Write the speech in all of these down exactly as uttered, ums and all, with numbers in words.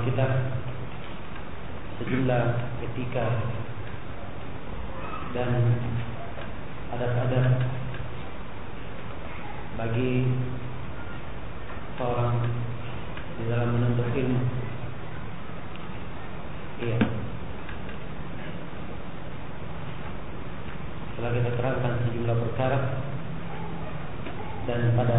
kita sejumlah etika dan adab-adab bagi seorang di dalam menuntut ilmu. Iya. Setelah kita terangkan sejumlah perkara dan pada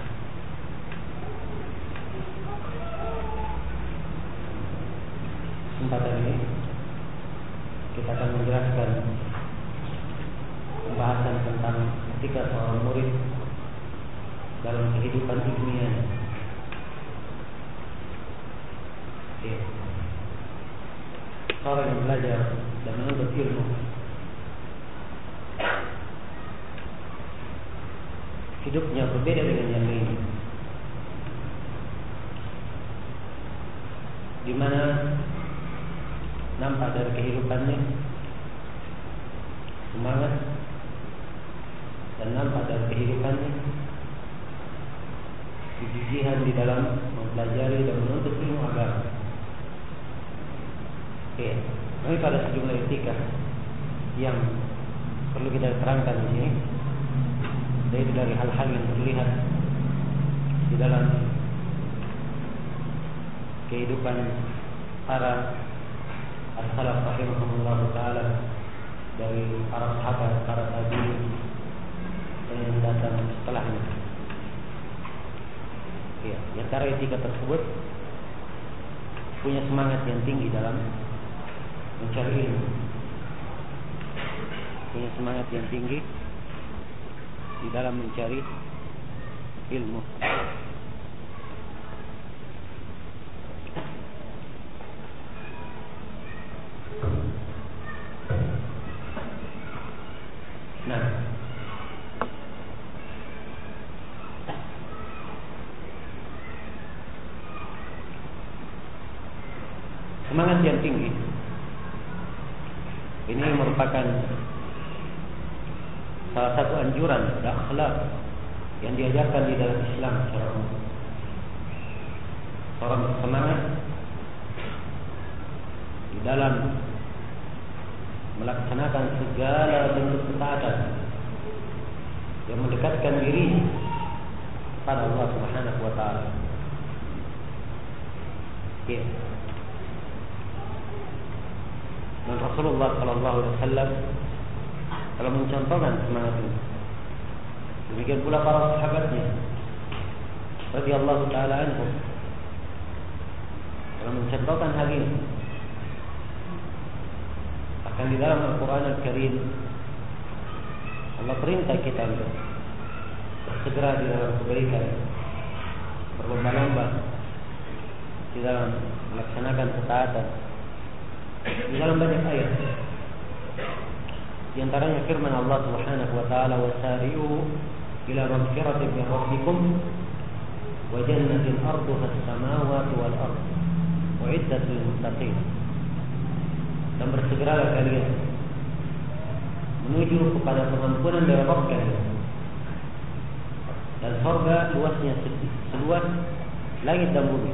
kesempatan ini kita akan menjelaskan pembahasan tentang etika seorang murid dalam kehidupan ilmiah. Ya. Seorang yang belajar dan menuntut ilmu hidupnya berbeda dengan yang lain, di mana nampak dari kehidupannya semangat dan nampak dari kehidupannya kegigihan di dalam mempelajari dan menuntut ilmu agama. Oke, tapi pada sejumlah etika yang perlu kita terangkan di sini, dari dari hal-hal yang terlihat di dalam kehidupan para as-salaf rahimahumullah taala, dari para sahabat, para tabi'in dan yang datang setelahnya. Ya, di antara etika tersebut punya semangat yang tinggi dalam mencari ilmu, punya semangat yang tinggi di dalam mencari ilmu. Nah, semangat yang tinggi ini merupakan salah satu anjuran dan akhlak yang diajarkan di dalam Islam secara umum. Seorang bersemangat di dalam melaksanakan segala bentuk ketaatan yang mendekatkan diri pada Allah Subhanahu wa taala. Ya. Dan Rasulullah sallallahu alaihi wasallam telah mencontohkan semangat ini. Demikian pula para sahabatnya radhiyallahu taala anhum telah mencontohkan hal ini. Bahkan di dalam Al-Quran Al-Karim Allah perintah kita untuk bersegera di dalam kebaikan, berlomba-lomba di dalam melaksanakan ketaatan. Di dalam banyak ayat, di antaranya firman Allah Subhanahu wa taala, "Wasari'u ila maghfiratin min rabbikum wa jannatin 'arduha as-samawati wal ardh u'iddat lil muttaqin." Dan bersegeralah kalian menuju kepada pengampunan dari Rabb kalian, dan surga luasnya seluas langit dan bumi,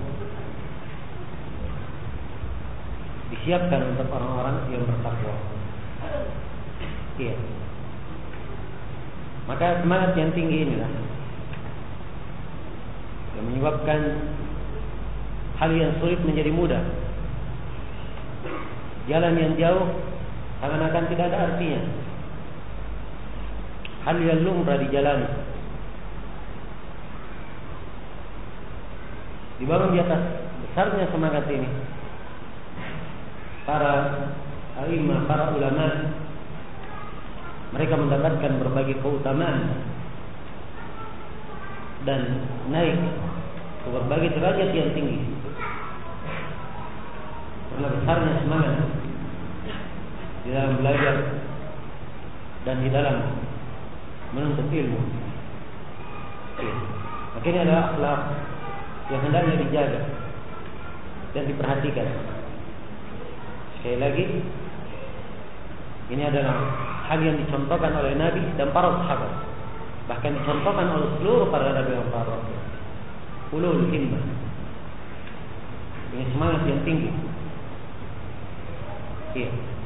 disiapkan untuk orang-orang yang bertakwa. Iya. Maka semangat yang tinggi inilah yang menyebabkan hal yang sulit menjadi mudah. Jalan yang jauh seakan-akan tidak ada artinya. Hal yang lumrah dijalani, dibangun di atas besarnya semangat ini. Para a'imah, para ulama, mereka mendapatkan berbagai keutamaan dan naik ke berbagai derajat yang tinggi karena besarnya semangat di dalam belajar dan di dalam menuntut ilmu. Maka ini adalah akhlak yang hendaknya dijaga dan diperhatikan. Sekali lagi, ini adalah hal yang dicontohkan oleh Nabi dan para sahabat, bahkan dicontohkan oleh seluruh para nabi dan para rasul. Ulul himmah, Ini semangat yang tinggi. Iya.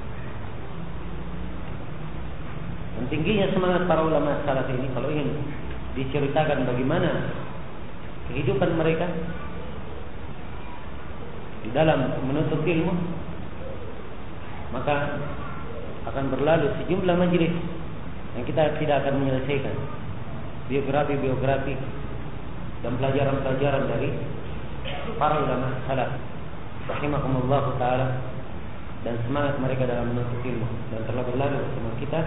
Dan tingginya semangat para ulama salaf ini, kalau ingin diceritakan bagaimana kehidupan mereka di dalam menuntut ilmu, maka akan berlalu sejumlah majelis yang kita tidak akan menyelesaikan biografi-biografi dan pelajaran-pelajaran dari para ulama salaf rahimahumullah taala dan semangat mereka dalam menuntut ilmu. Dan telah berlalu bersama kita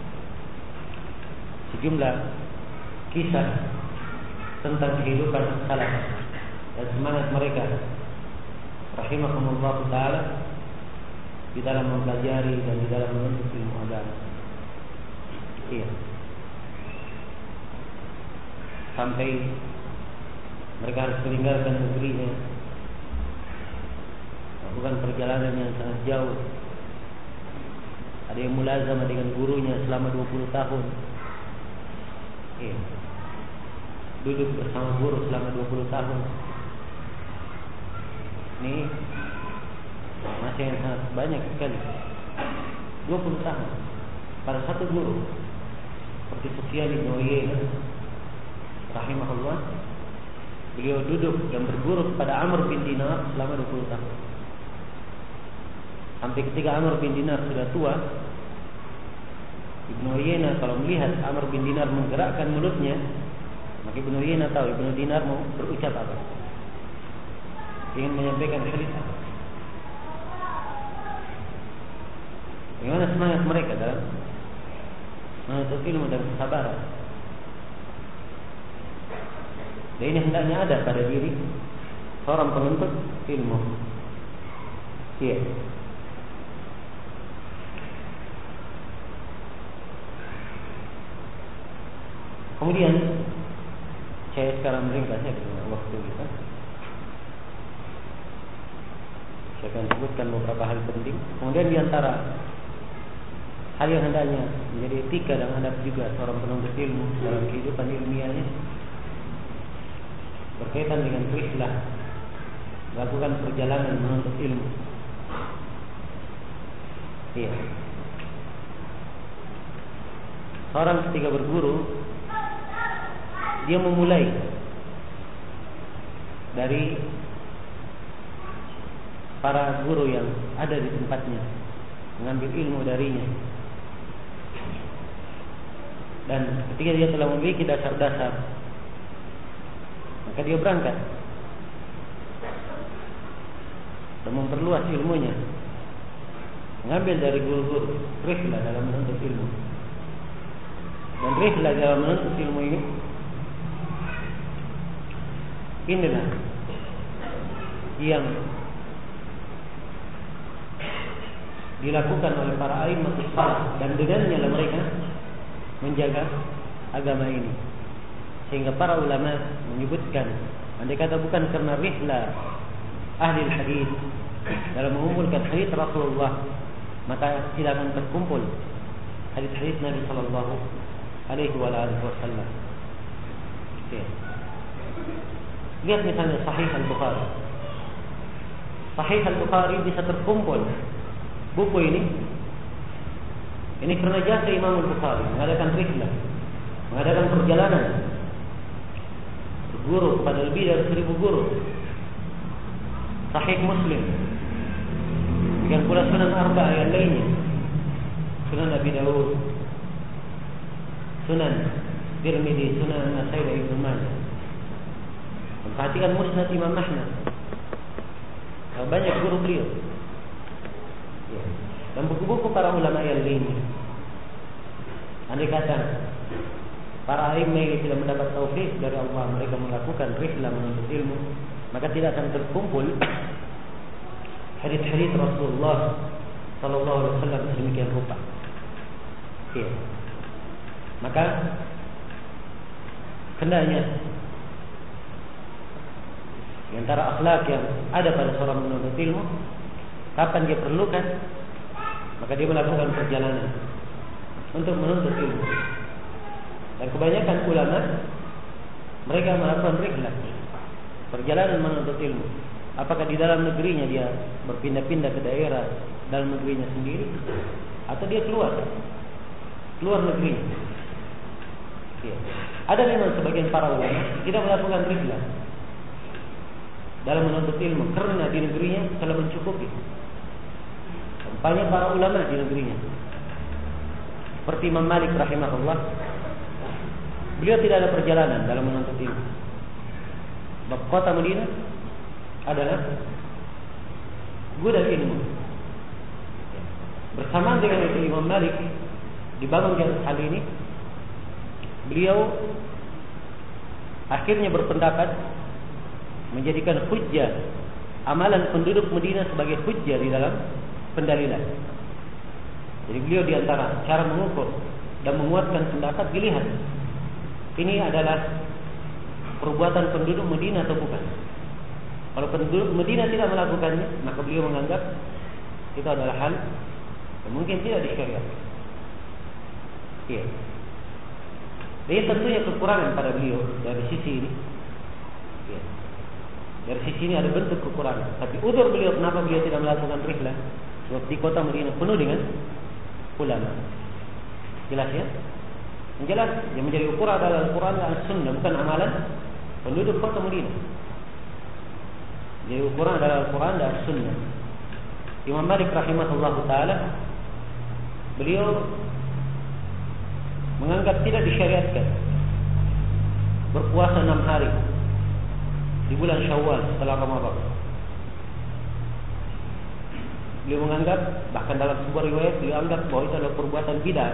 sejumlah kisah tentang kehidupan salaf dan semangat mereka rahimahumullah taala di dalam mempelajari dan di dalam menuntut ilmu agama. Iya. Sampai mereka harus meninggalkan negerinya, melakukan perjalanan yang sangat jauh. Ada yang mulazamah dengan gurunya selama dua puluh tahun. Iya. Duduk bersama guru selama dua puluh tahun. Ini masih yang sangat banyak sekali. dua puluh tahun pada satu guru. Seperti Sufyan bin Uyainah rahimahullah, beliau duduk dan berguru kepada Amr bin Dinar selama dua puluh tahun. Sampai ketika Amr bin Dinar sudah tua, Ibnu Uyainah kalau melihat Amr bin Dinar menggerakkan mulutnya, maka Ibnu Uyainah tahu Ibnu Dinar mau berucap apa, ingin menyampaikan cerita. Bagaimana semangat mereka dalam menuntut ilmu dan kesabaran. Dan ini hendaknya ada pada diri seorang penuntut ilmu. Iya. Kemudian saya sekarang meringkasnya dengan waktu kita. Saya akan sebutkan beberapa hal penting. Kemudian diantara hal yang hendaknya menjadi etika dan adab juga seorang penuntut ilmu dalam kehidupan ilmiahnya berkaitan dengan rihlah, melakukan perjalanan menuntut ilmu. Iya. Seorang ketika berguru, dia memulai dari para guru yang ada di tempatnya, mengambil ilmu darinya. Dan ketika dia telah memiliki dasar-dasar, maka dia berangkat dan memperluas ilmunya, mengambil dari guru-guru. Rihlah dalam menuntut ilmu. Dan rihlah dalam menuntut ilmu ini, inilah yang dilakukan oleh para a'immatus salaf, dan dengannya lah mereka menjaga agama ini. Sehingga para ulama menyebutkan, andai kata bukan karena rihlah ahli hadis dalam mengumpulkan hadis Rasulullah, maka tidak akan terkumpul hadis-hadis Nabi sallallahu alaihi wasallam. Oke. Lihat misalnya Sahih Al-Bukhari. Sahih Al-Bukhari bisa terkumpul buku ini ini karena jasa Imam Al-Bukhari mengadakan rihlah, mengadakan perjalanan guru kepada lebih dari seribu guru. Sahih Muslim, dengan pula Sunan Arba'ah yang lainnya, Sunan Abi Dawud, Sunan Tirmidzi, Sunan Nasai dan Ibnu Majah. Perhatikan Musnad Imam Ahmad, banyak guru beliau. Ya. Dan buku-buku para ulama yang lainnya. Andai kata para imam yang tidak mendapat taufik dari Allah, mereka melakukan rihlah menuntut ilmu, maka tidak akan terkumpul hadis-hadis Rasulullah sallallahu alaihi wasallam sedemikian rupa. Ya. Maka hendaknya di antara akhlak yang ada pada seorang penuntut ilmu, kapan dia perlukan, maka dia melakukan perjalanan untuk menuntut ilmu. Dan kebanyakan ulama mereka melakukan rihlah, perjalanan menuntut ilmu. Apakah di dalam negerinya dia berpindah-pindah ke daerah dalam negerinya sendiri, atau dia keluar keluar negerinya? Ya. Ada memang sebagian para ulama tidak melakukan rihlah dalam menuntut ilmu karena di negerinya telah mencukupi. Banyak para ulama di negerinya, seperti Imam Malik rahimahullah, beliau tidak ada perjalanan dalam menuntut ilmu. Kota Madinah adalah gudang ilmu. Bersamaan dengan itu Imam Malik dibangun di atas hal ini, beliau akhirnya berpendapat menjadikan hujjah amalan penduduk Madinah sebagai hujjah di dalam pendalilan. Jadi beliau diantara cara mengukur dan menguatkan pendapat, dilihat ini adalah perbuatan penduduk Madinah atau bukan. Kalau penduduk Madinah tidak melakukannya, maka beliau menganggap itu adalah hal yang mungkin tidak disyariatkan. Iya. Ini tentunya kekurangan pada beliau dari sisi ini. Ya. Dari sisi ini ada bentuk kekurangan. Tapi udzur beliau kenapa beliau tidak melakukan rihlah sebab di kota Madinah penuh dengan ulama. Jelas ya? Yang jelas yang menjadi ukuran adalah Al-Quran dan As-Sunnah, bukan amalan penduduk kota Madinah. Jadi ukuran adalah Al-Quran dan As-Sunnah. Imam Malik rahimahullah ta'ala, beliau menganggap tidak disyariatkan berpuasa enam hari di bulan Syawal setelah Ramadan. Beliau menganggap, bahkan dalam sebuah riwayat beliau anggap bahwa itu adalah perbuatan bid'ah.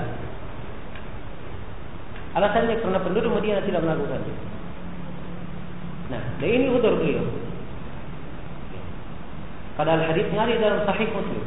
Alasannya karena penduduk Madinah tidak melakukannya. Nah, dan ini udzur beliau. Padahal hadisnya ada dalam Sahih Muslim.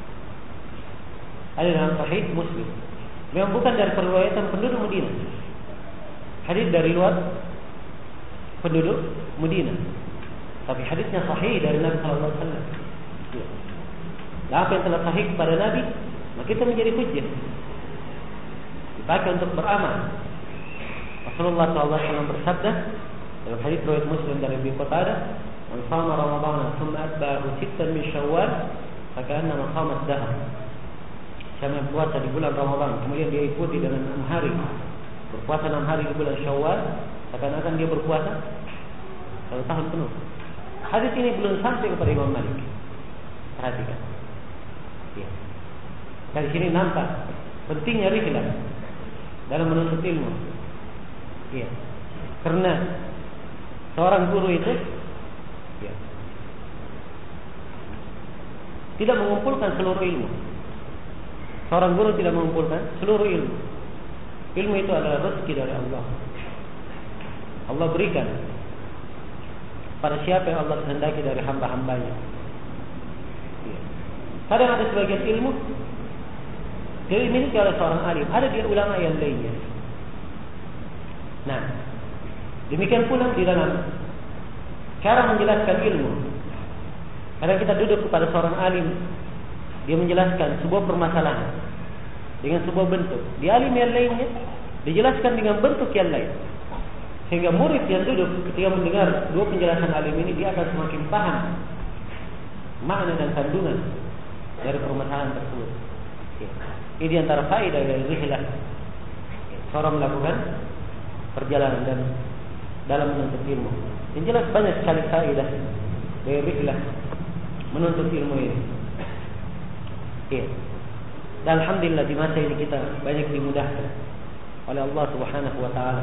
Ada dalam Sahih Muslim. Memang bukan dari periwayatan penduduk Madinah. Hadis dari luar penduduk Madinah. Tapi hadisnya sahih dari Nabi sallallahu alaihi wasallam. Nah, apa yang telah sahih kepada Nabi, maka kita menjadi hujjah. Dipakai untuk beramal. Rasulullah sallallahu alaihi wasallam bersabda dalam hadis riwayat Muslim dari Abi Qatadah, "Man shama Ramadan thumma atba'ahu sittan min Syawal, faka'annama shama ad-dahr." Siapa yang puasa di bulan Ramadan kemudian dia ikuti dengan enam hari, berpuasa enam hari di bulan Syawal, seakan-akan dia berpuasa satu tahun penuh. Hadis ini belum sampai kepada Imam Malik. Perhatikan. Ya. Dari sini nampak pentingnya rihlah dalam menuntut ilmu. Ya. Karena seorang guru itu ya, tidak mengumpulkan seluruh ilmu. Seorang guru tidak mengumpulkan seluruh ilmu. Ilmu itu adalah rezeki dari Allah. Allah berikan pada siapa yang Allah kehendaki dari hamba-hambanya. Ya. Kadang ada sebagian ilmu dimiliki oleh seorang alim, ada dia ulama yang lainnya. Nah, demikian pula di dalam cara menjelaskan ilmu. Kadang kita duduk kepada seorang alim, dia menjelaskan sebuah permasalahan dengan sebuah bentuk. Di alim yang lainnya dijelaskan dengan bentuk yang lain. Sehingga murid yang duduk ketika mendengar dua penjelasan alim ini, dia akan semakin paham makna dan kandungan dari permasalahan tersebut. Ini di antara faedah dari rihlah. Seorang melakukan perjalanan dan dalam menuntut ilmu. Yang jelas banyak sekali faedah dari rihlah menuntut ilmu ini. Ya. Dan alhamdulillah di masa ini kita banyak dimudahkan oleh Allah Subhanahu wa taala.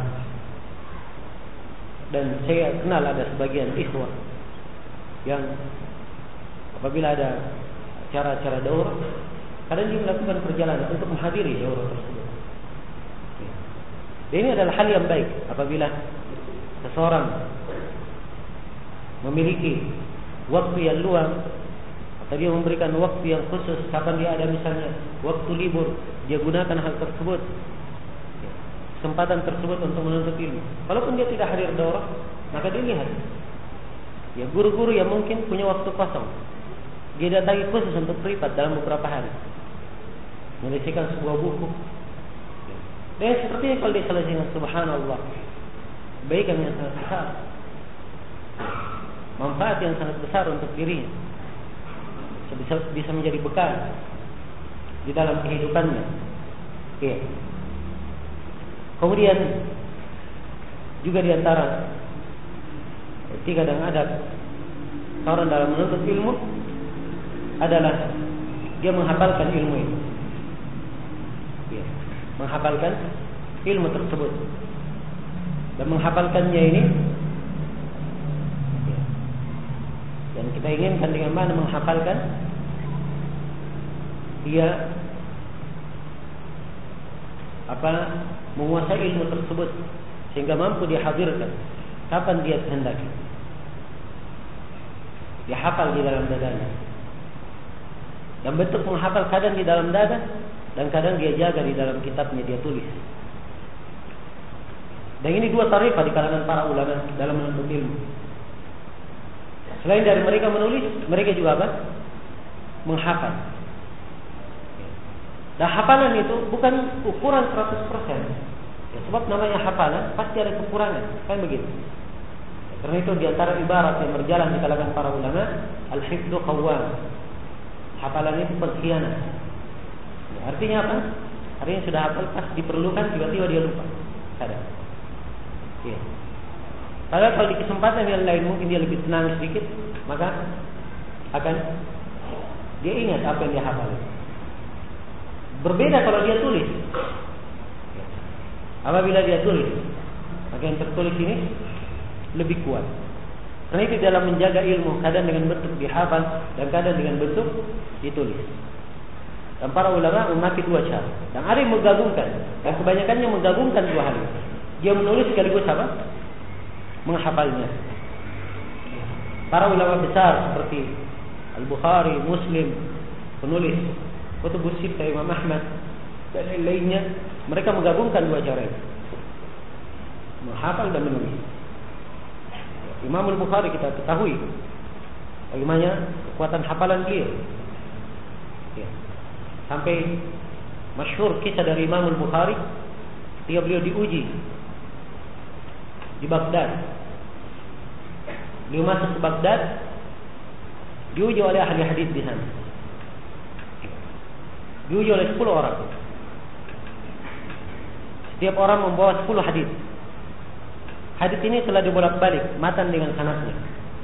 Dan saya kenal ada sebagian ikhwah yang apabila ada acara-acara daurah, kadang dia melakukan perjalanan untuk menghadiri daurah tersebut. Dan ini adalah hal yang baik apabila seseorang memiliki waktu yang luang, atau dia memberikan waktu yang khusus kapan dia ada misalnya waktu libur, dia gunakan hal tersebut, kesempatan tersebut untuk menuntut ilmu. Walaupun dia tidak hadir daurah, maka dia lihat ya guru-guru yang mungkin punya waktu kosong, dia datangi khusus untuk privat dalam beberapa hari, menyelesaikan sebuah buku. Dan sepertinya kalau dia selesaikan, subhanallah, kebaikan yang sangat besar. manfaat yang sangat besar untuk dirinya. Bisa, bisa menjadi bekal di dalam kehidupannya. Oke. Kemudian juga di antara etika dan adab seorang dalam menuntut ilmu adalah dia menghafalkan ilmu itu. Ya, menghafalkan ilmu tersebut. Dan menghafalkannya ini ya, dan kita inginkan dengan mana menghafalkan, dia apa menguasai ilmu tersebut sehingga mampu dihadirkan kapan dia kehendaki. Dia hafal di dalam dadanya. Dan bentuk menghafal kadang di dalam dada dan kadang dia jaga di dalam kitabnya, dia tulis. Dan ini dua tarifah di kalangan para ulama dalam menuntut ilmu. Selain dari mereka menulis, mereka juga apa? Menghafal. Dan hafalan itu bukan ukuran seratus persen. Ya, sebab namanya hafalan pasti ada kekurangan, kan begitu. Karena itu di antara ibarat yang berjalan di kalangan para ulama, al-hifdzu qawwam. Hafalan itu pengkhianat. Ya, artinya apa? Artinya sudah hafal, pas diperlukan tiba-tiba dia lupa. Sadar. Ya. Padahal kalau di kesempatan yang lain mungkin dia lebih tenang sedikit, maka akan dia ingat apa yang dia hafal. Berbeda kalau dia tulis. Apabila dia tulis, maka yang tertulis ini lebih kuat. Karena itu dalam menjaga ilmu, kadang dengan bentuk dihafal dan kadang dengan bentuk ditulis. Dan para ulama memakai dua cara. Dan ada yang menggabungkan, dan kebanyakannya menggabungkan dua hal ini. Dia menulis sekaligus apa? Menghafalnya. Para ulama besar seperti Al-Bukhari, Muslim, penulis Kutubus Sittah, Imam Ahmad dan lain-lainnya, mereka menggabungkan dua cara ini, menghafal dan menulis. Imam Al-Bukhari kita ketahui bagaimana kekuatan hafalan beliau. Ya. Sampai masyhur kisah dari Imam Al-Bukhari ketika beliau diuji di Baghdad. Beliau masuk ke Baghdad, diuji oleh ahli hadis di sana. Diuji oleh sepuluh orang. Setiap orang membawa sepuluh hadis. Hadis ini telah dibolak-balik matan dengan sanadnya.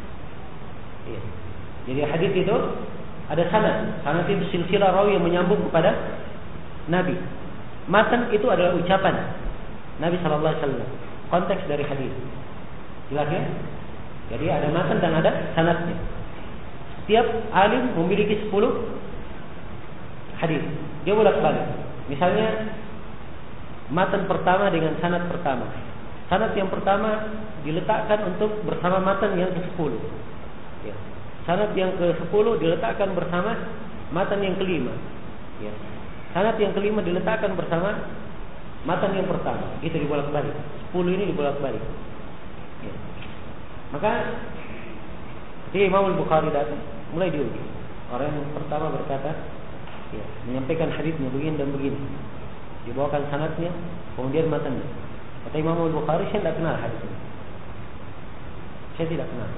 Ya. Jadi hadis itu ada sanad. Sanad itu silsilah rawi yang menyambung kepada Nabi. Matan itu adalah ucapan Nabi sallallahu alaihi wasallam. Konteks dari hadis. Jelas ya? Jadi ada matan dan ada sanadnya. Setiap alim memiliki sepuluh hadis. Dia bolak-balik. Misalnya matan pertama dengan sanad pertama. Sanad yang pertama diletakkan untuk bersama matan yang ke sepuluh. Ya. Sanad yang ke sepuluh diletakkan bersama matan yang kelima. Ya. Sanad yang kelima diletakkan bersama matan yang pertama. Itu dibolak-balik. Sepuluh ini dibolak-balik. Ya. Maka ketika Imam Al-Bukhari datang, mulai diuji. Orang yang pertama berkata, ya, menyampaikan hadisnya begini dan begini. Dibawakan sanadnya, kemudian matanya. Kata Imam Al-Bukhari, saya tidak kenal hadis ini. Saya tidak kenal.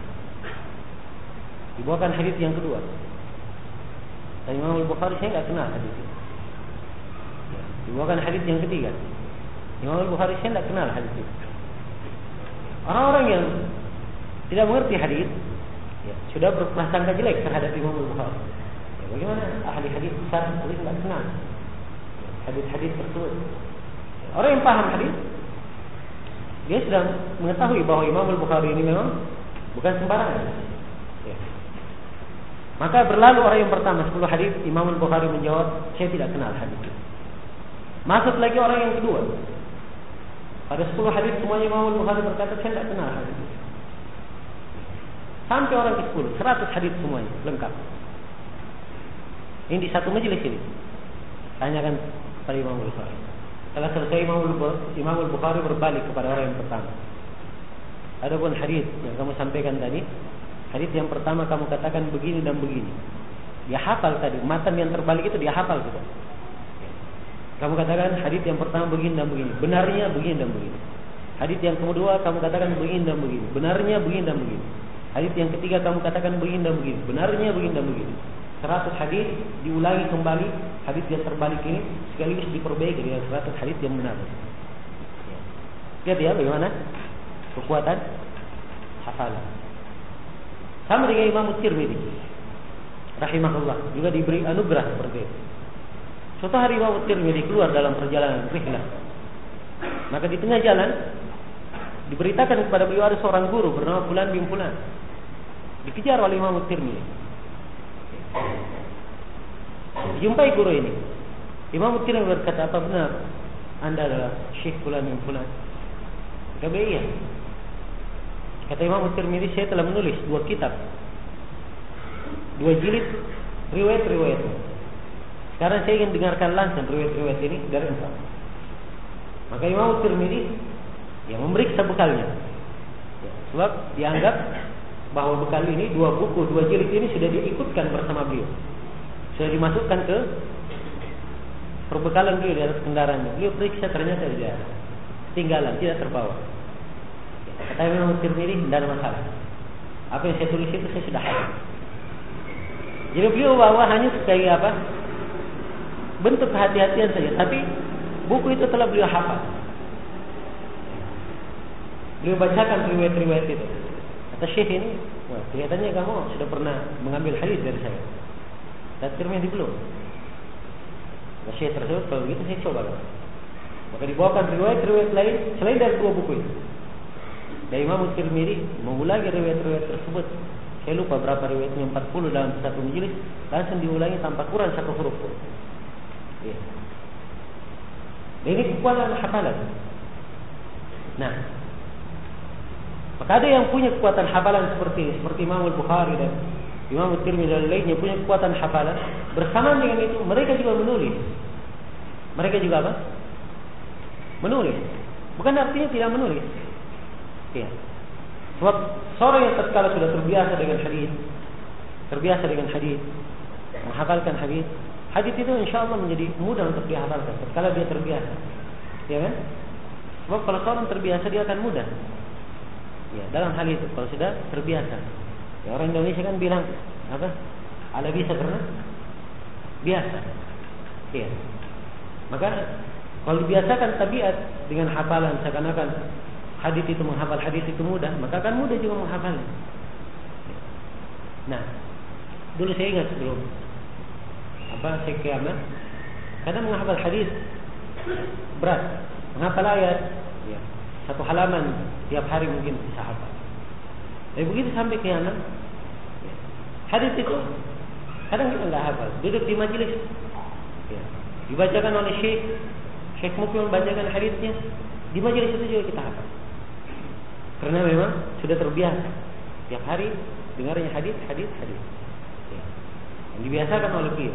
Dibawakan hadis yang kedua. Kata Imam Al-Bukhari, saya tidak kenal hadis ini. Dibawakan hadis yang ketiga. Imam Al-Bukhari, saya tidak kenal hadis ini. Orang-orang yang tidak mengerti hadis, ya, sudah berprasangka jelek terhadap Imam Al-Bukhari. Ya, bagaimana ahli hadis besar tapi tidak kenal hadis-hadis tersebut? Orang yang paham hadis, dia sudah mengetahui bahwa Imam Al-Bukhari ini memang bukan sembarangan. Ya. Maka berlalu orang yang pertama sepuluh hadis, Imam Al-Bukhari menjawab, saya tidak kenal hadis itu. Masuk lagi orang yang kedua. Pada sepuluh hadis semuanya Imam Al-Bukhari berkata, saya tidak kenal hadis itu. Sampai orang ke sepuluh, seratus hadis semuanya lengkap. Ini di satu majelis ini. Tanyakan pada Imam Al-Bukhari. Setelah selesai Imam Al-Bukhari berbalik kepada orang yang pertama. Adapun hadis yang kamu sampaikan tadi, hadis yang pertama kamu katakan begini dan begini. Dia hafal tadi, matan yang terbalik itu dia hafal gitu. Kamu katakan hadis yang pertama begini dan begini, benarnya begini dan begini. Hadis yang kedua kamu katakan begini dan begini, benarnya begini dan begini. Hadis yang ketiga kamu katakan begini dan begini, benarnya begini dan begini. Seratus hadis diulangi kembali, hadis yang terbalik ini sekaligus diperbaiki dengan seratus hadis yang benar. Lihat ya bagaimana kekuatan hafalan. Sama dengan Imam Tirmidzi rahimahullah juga diberi anugerah seperti itu. Suatu hari Imam Tirmidzi keluar dalam perjalanan rihlah. Maka di tengah jalan diberitakan kepada beliau ada seorang guru bernama Fulan bin Fulan. Dikejar oleh Imam Tirmidzi. Jumpai guru ini. Imam Tirmidzi berkata, apa benar Anda adalah Syekh Fulan bin Fulan? Kata iya. Kata Imam Tirmidzi, saya telah menulis dua kitab, dua jilid riwayat-riwayat. Sekarang saya ingin dengarkan langsung riwayat-riwayat ini dari engkau. Maka Imam Tirmidzi yang memeriksa bekalnya, sebab dianggap bahwa bekal ini, dua buku, dua jilid ini sudah diikutkan bersama beliau, sudah dimasukkan ke perbekalan beliau di atas kendaraannya. Beliau periksa, ternyata tidak ada, tinggalan, tidak terbawa. Kata Imam Tirmidzi, tidak ada masalah. Apa yang saya tulis itu saya sudah hafal. Jadi beliau bawa hanya sebagai apa? Bentuk kehati-hatian saja, tapi buku itu telah beliau hafal. Beliau bacakan riwayat-riwayat itu. Kata Syekh ini, wah, kelihatannya kamu sudah pernah mengambil hadis dari saya. Dan Tirmidzi belum. Kata Syekh tersebut, kalau begitu saya coba. Maka dibawakan riwayat-riwayat lain selain dari dua buku itu. Dan Imam Tirmidzi mengulangi riwayat-riwayat tersebut. Saya lupa berapa riwayatnya, empat puluh dalam satu majelis, langsung diulangi tanpa kurang satu huruf pun. Ya. Dan ini kekuatan hafalan. Nah, maka ada yang punya kekuatan hafalan seperti ini, seperti Imam Al-Bukhari dan Imam Tirmidzi dan lainnya punya kekuatan hafalan. Bersamaan dengan itu, mereka juga menulis. Mereka juga apa? Menulis. Bukan artinya tidak menulis. Ya. Sebab seorang yang tatkala sudah terbiasa dengan hadis, terbiasa dengan hadis, menghafalkan hadis, hadis itu insya Allah menjadi mudah untuk dihafalkan. Tatkala dia terbiasa, ya kan? Sebab kalau seorang terbiasa dia akan mudah. Ya, dalam hal itu kalau sudah terbiasa. Ya, orang Indonesia kan bilang apa? Ala bisa karena biasa. Ya. Maka kalau dibiasakan tabiat dengan hafalan seakan-akan hadis itu menghafal hadis itu mudah, maka akan mudah juga menghafalnya. Nah, dulu saya ingat sebelum apa saya kiamat, kadang menghafal hadis berat, menghafal ayat, ya, satu halaman tiap hari mungkin bisa hafal. Tapi begitu sampai kiamat, ya, hadis itu kadang kita nggak hafal. Duduk di majelis, ya, dibacakan oleh Syekh, Syekh Mukmin membacakan hadisnya, di majelis itu juga kita hafal. Karena memang sudah terbiasa tiap hari dengarnya hadis, hadis, hadis. Ya. Yang dibiasakan oleh beliau.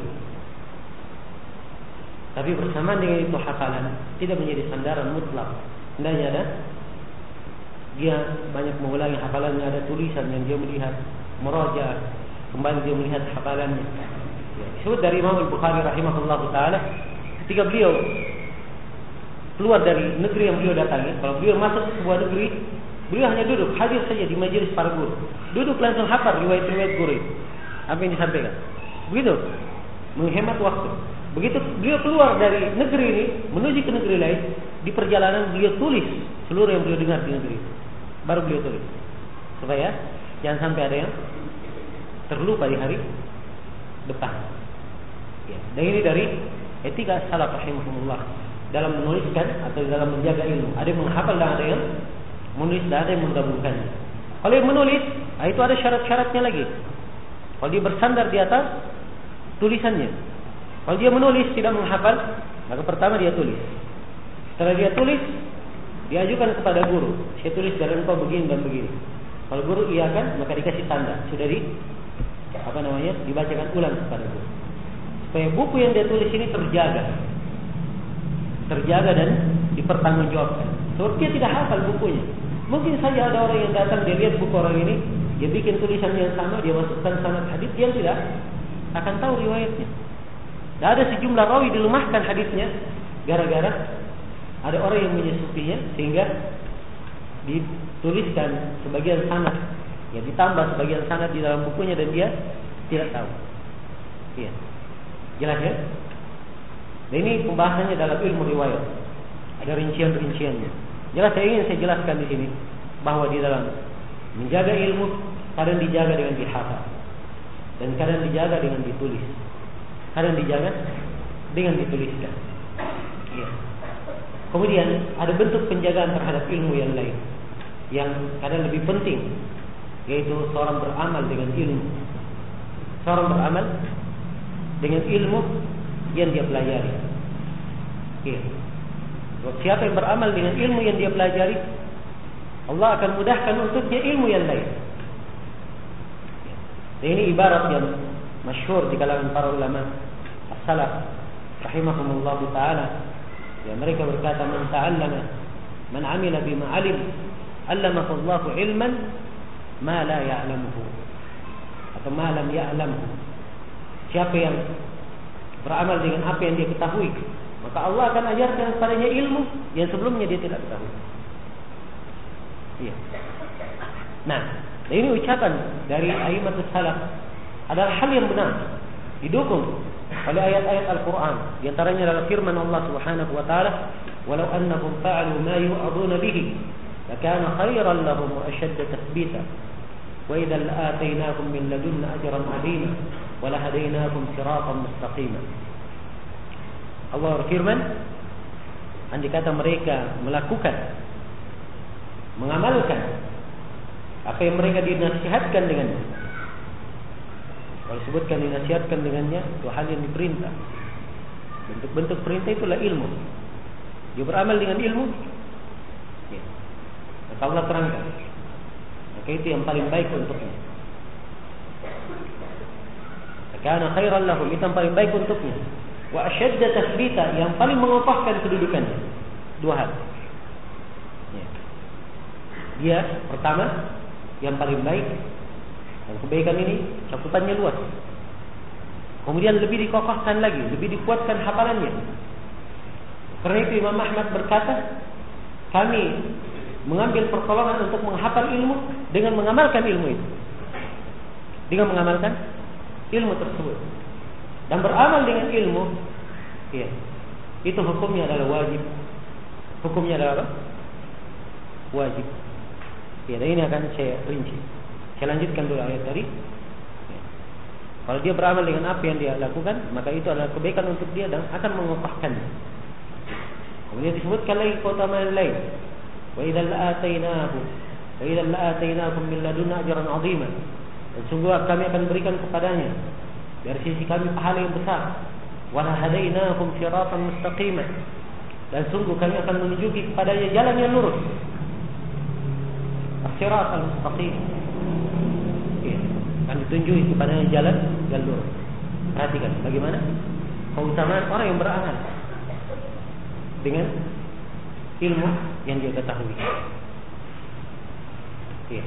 Tapi bersamaan dengan itu hafalan tidak menjadi sandaran mutlak. Hendaknya ada dia banyak mengulangi hafalannya, ada tulisan yang dia melihat, meraja kembali dia melihat hafalannya. Ya. Disebut dari Imam Al-Bukhari rahimahullah taala, ketika beliau keluar dari negeri yang beliau datangi, kalau beliau masuk ke sebuah negeri, beliau hanya duduk, hadir saja di majelis para guru. Duduk langsung hafal riwayat-riwayat guru itu. Apa yang disampaikan? Begitu, menghemat waktu. Begitu beliau keluar dari negeri ini menuju ke negeri lain, di perjalanan beliau tulis seluruh yang beliau dengar di negeri itu. Baru beliau tulis. Supaya jangan sampai ada yang terlupa di hari depan. Ya. Dan ini dari etika salaf rahimahumullah dalam menuliskan atau dalam menjaga ilmu. Ada yang menghafal dan ada yang menulis dan ada yang menggabungkannya. Kalau yang menulis, nah itu ada syarat-syaratnya lagi. Kalau dia bersandar di atas tulisannya. Kalau dia menulis tidak menghafal, maka pertama dia tulis. Setelah dia tulis, diajukan kepada guru. Saya tulis dari engkau begini dan begini. Kalau guru iya kan, maka dikasih tanda. Sudah di apa namanya? Dibacakan ulang kepada guru. Supaya buku yang dia tulis ini terjaga. Terjaga dan dipertanggungjawabkan. Sebab dia tidak hafal bukunya. Mungkin saja ada orang yang datang, dia lihat buku orang ini, dia bikin tulisan yang sama, dia masukkan sanad hadis, dia tidak akan tahu riwayatnya. Dan ada sejumlah rawi dilemahkan hadisnya gara-gara ada orang yang menyusupinya sehingga dituliskan sebagian sanad Ya, ditambah sebagian sanad di dalam bukunya dan dia tidak tahu. Iya. Jelas ya? Dan ini pembahasannya dalam ilmu riwayat. Ada rincian-rinciannya. Jelas saya ingin saya jelaskan di sini bahwa di dalam menjaga ilmu kadang dijaga dengan dihafal dan kadang dijaga dengan ditulis. Kadang dijaga dengan dituliskan. Iya. Kemudian ada bentuk penjagaan terhadap ilmu yang lain yang kadang lebih penting, yaitu seorang beramal dengan ilmu. Seorang beramal dengan ilmu yang dia pelajari. Iya. Siapa yang beramal dengan ilmu yang dia pelajari, Allah akan mudahkan untuknya ilmu yang lain. Dan ini ibarat yang masyhur di kalangan para ulama as-salaf rahimahumullah taala. Ya, mereka berkata, man ta'allama man 'amila bima 'alim, 'allamahu Allahu 'ilman ma la ya'lamuhu atau ma lam ya'lamhu. Siapa yang beramal dengan apa yang dia ketahui, maka Allah akan ajarkan kepadanya ilmu yang sebelumnya dia tidak ketahui. Iya. Nah, ini ucapan dari a'immatus salaf adalah hal yang benar, didukung oleh ayat-ayat Al-Quran. Di antaranya adalah firman Allah Subhanahu wa taala, "Walau annahum fa'alu ma yu'aduna bihi, lakana khairan lahum wa ashadda tathbita, wa idza la'atainahum min ladunna ajran 'azima, wa lahadainahum siratan mustaqima." Allah berfirman, andai kata mereka melakukan, mengamalkan apa yang mereka dinasihatkan dengannya. Kalau disebutkan dinasihatkan dengannya, itu hal yang diperintah. Bentuk-bentuk perintah itulah ilmu. Dia beramal dengan ilmu, ya. Maka Allah terangkan, maka itu yang paling baik untuknya. Karena khairan lahum, itu yang paling baik untuknya. Wa asyadda tathbita, yang paling mengokohkan kedudukannya. Dua hal. Ya. Dia pertama, yang paling baik. Dan kebaikan ini cakupannya luas. Kemudian lebih dikokohkan lagi, lebih dikuatkan hafalannya. Karena itu Imam Ahmad berkata, kami mengambil pertolongan untuk menghafal ilmu dengan mengamalkan ilmu itu. Dengan mengamalkan ilmu tersebut. Dan beramal dengan ilmu, ya, itu hukumnya adalah wajib. Hukumnya adalah apa? Wajib. Ya, dan ini akan saya rinci. Saya lanjutkan dulu ayat tadi. Kalau dia beramal dengan apa yang dia lakukan, maka itu adalah kebaikan untuk dia dan akan mengokohkannya. Kemudian disebutkan lagi keutamaan lain. Wa idzal la'atainahu wa idzal la'atainakum min ladunna ajran 'azima. Dan sungguh kami akan berikan kepadanya dari sisi kami pahala yang besar. Wa lahadainahum siratan mustaqima. Dan sungguh kami akan menunjuki kepadanya jalan yang lurus. As-sirat al-mustaqim. Akan ditunjuki kepada jalan jalur. Perhatikan bagaimana keutamaan orang yang beramal dengan ilmu yang dia ketahui. Ya.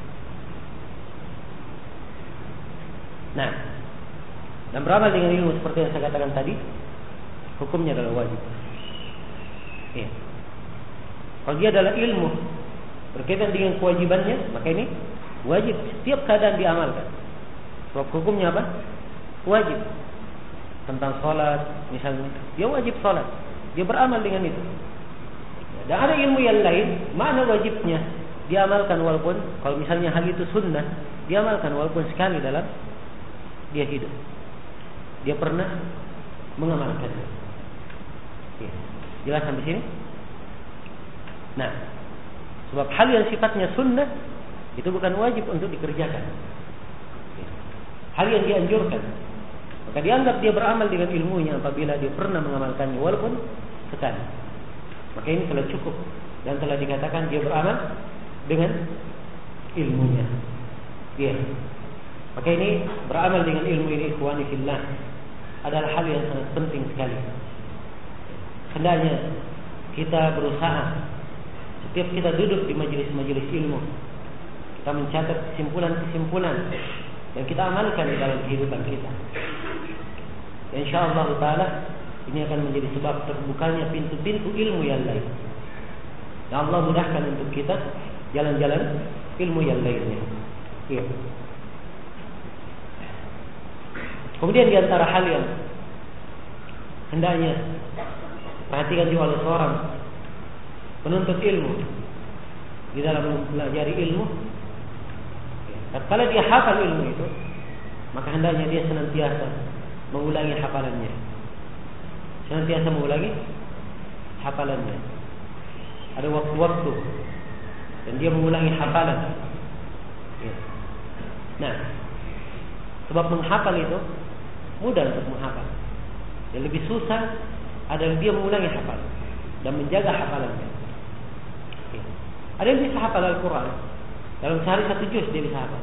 Nah, dan beramal dengan ilmu seperti yang saya katakan tadi, hukumnya adalah wajib. Ya. Kalau dia adalah ilmu berkaitan dengan kewajibannya, maka ini wajib setiap keadaan diamalkan. Sebab hukumnya apa? Wajib. Tentang sholat misalnya, dia wajib sholat. Dia beramal dengan itu. Dan ada ilmu yang lain, mana wajibnya diamalkan walaupun kalau misalnya hal itu sunnah, diamalkan walaupun sekali dalam dia hidup. Dia pernah mengamalkannya. Ya. Jelas sampai sini? Nah, sebab hal yang sifatnya sunnah itu bukan wajib untuk dikerjakan. Hal yang dianjurkan, maka dianggap dia beramal dengan ilmunya apabila dia pernah mengamalkannya walaupun sekali. Maka ini telah cukup dan telah dikatakan dia beramal dengan ilmunya. Ya. Maka ini beramal dengan ilmu ini, ikhwani fillah, adalah hal yang sangat penting sekali. Hendaknya kita berusaha setiap kita duduk di majelis-majelis ilmu, kita mencatat kesimpulan-kesimpulan dan kita amalkan di dalam kehidupan kita. Insyaallah taala ini akan menjadi sebab terbukanya pintu-pintu ilmu yang lain. Dan Allah mudahkan untuk kita jalan-jalan ilmu yang lainnya. Iya. Kemudian di antara hal yang hendaknya perhatikan juga oleh seorang penuntut ilmu di dalam mempelajari ilmu, kalau dia hafal ilmu itu, maka hendaknya dia senantiasa mengulangi hafalannya, senantiasa mengulangi hafalannya. Ada waktu-waktu dan dia mengulangi hafalan. Nah, sebab menghafal itu mudah untuk menghafal. Yang lebih susah adalah dia mengulangi hafalan dan menjaga hafalannya. Ada yang bisa hafal Al-Quran dalam sehari satu juz, dia bisa hafal.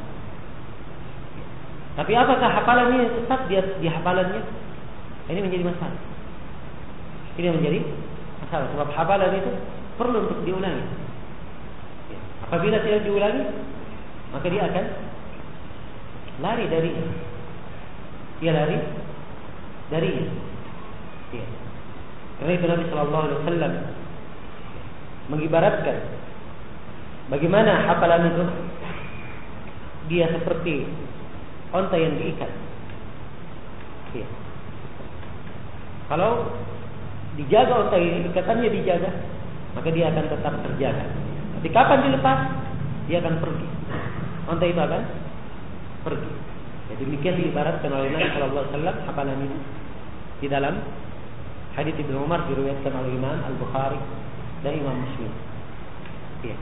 Tapi apakah hafalannya tetap dia di hafalannya? Ini menjadi masalah. Ini menjadi masalah. Sebab hafalan itu perlu untuk diulangi. Apabila tidak diulangi, maka dia akan lari dari, dia lari dari. Ya. Karena itu Nabi Shallallahu Alaihi Wasallam mengibaratkan bagaimana hafalan itu, dia seperti onta yang diikat. Ya. Kalau dijaga onta ini, ikatannya dijaga, maka dia akan tetap terjaga. Tapi kapan dilepas, dia akan pergi. Onta itu akan pergi. Jadi demikian diibaratkan oleh Nabi Shallallahu Alaihi Wasallam hafalan ini di dalam hadits Ibnu Umar diriwayatkan oleh Imam Al-Bukhari dan Imam Muslim. Ya.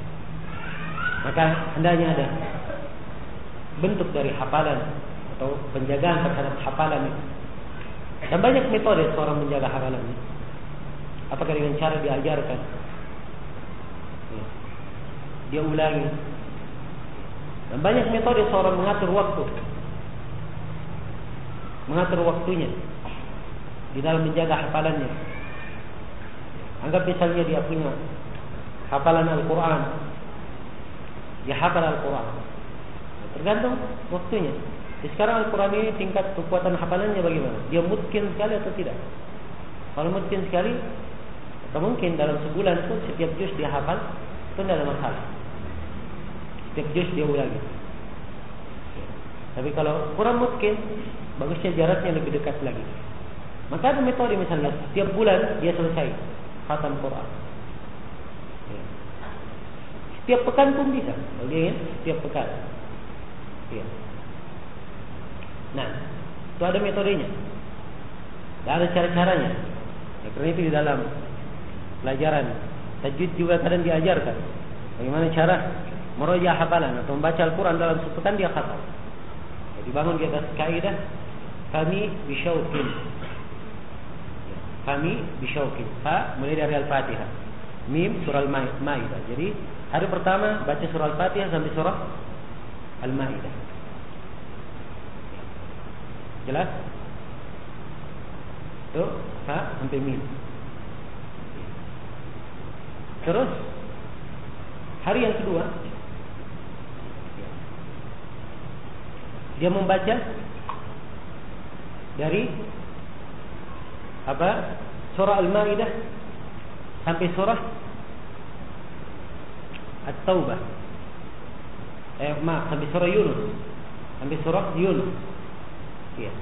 Maka hendaknya ada bentuk dari hafalan atau penjagaan terhadap hafalan itu. Dan banyak metode seorang menjaga hafalan ini. Apakah dengan cara diajarkan, ya, dia ulangi. Dan banyak metode seorang mengatur waktu, mengatur waktunya di dalam menjaga hafalannya. Anggap misalnya dia punya hafalan Al-Quran, dia hafal Al-Quran, tergantung waktunya. Jadi sekarang Al-Quran ini tingkat kekuatan hafalannya bagaimana? Dia mungkin sekali atau tidak? Kalau mungkin sekali, atau mungkin dalam sebulan pun setiap juz dia hafal, itu tidak ada masalah. Setiap juz dia ulangi. Tapi kalau kurang mungkin, bagusnya jaraknya lebih dekat lagi. Maka ada metode misalnya setiap bulan dia selesai khatam Quran. Ya. Setiap pekan pun bisa. Kalau dia ingin setiap pekan. Ya. Nah, itu ada metodenya. Dan ada cara-caranya. Ya, karena itu di dalam pelajaran tajwid juga kadang diajarkan bagaimana cara meroja hafalan atau membaca Al-Quran dalam sepekan dia khatam. Ya, dibangun di atas kaidah kami bisyauqin. Kami bisyauqin. Fa mulai dari Al-Fatihah. Mim surah Al-Maidah. Jadi hari pertama baca surah Al-Fatihah sampai surah Al-Maidah. Jelas? Itu fa sampai mim. Terus hari yang kedua dia membaca dari apa? Surah Al-Maidah sampai surah At-Taubah. Eh, maaf, sampai surah Yunus. Sampai surah Yunus. Ya.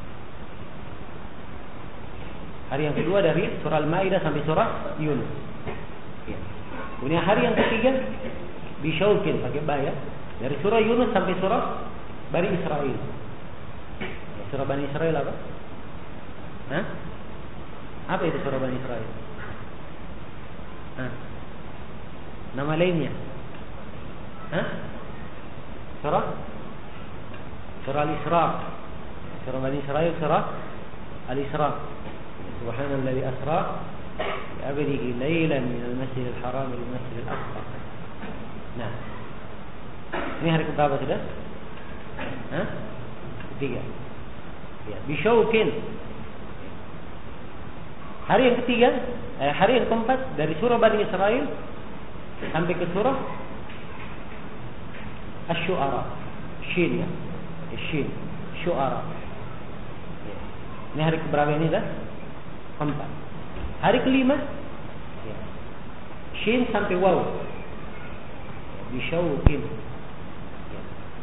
Hari yang kedua dari surah Al-Maidah sampai surah Yunus. Ya. Kemudian hari yang ketiga bisyauqin, pakai ba ya, dari surah Yunus sampai surah Bani Israel. Ya, surah Bani Israel apa? Hah? Apa itu surah Bani Israel? Hah? Nama lainnya? Hah? Surah? Surah Al-Isra. Surah Bani Israel, surah Al-Isra. Subhanalladzi asra bi 'abdihi lailan minal masjidil haram ila masjidil aqsa. Nah, ini hari keberapa sudah? Hah? Ketiga. Ya, bisyauqin. Hari yang ketiga, eh, hari yang keempat dari surah Bani Israel sampai ke surah Asy-Syu'ara. Shin ya. Shin, Syu'ara. Ya. Ini hari keberapa ini dah? Keempat. Hari kelima ya. Shin sampai waw. Bisyauqin. Ya.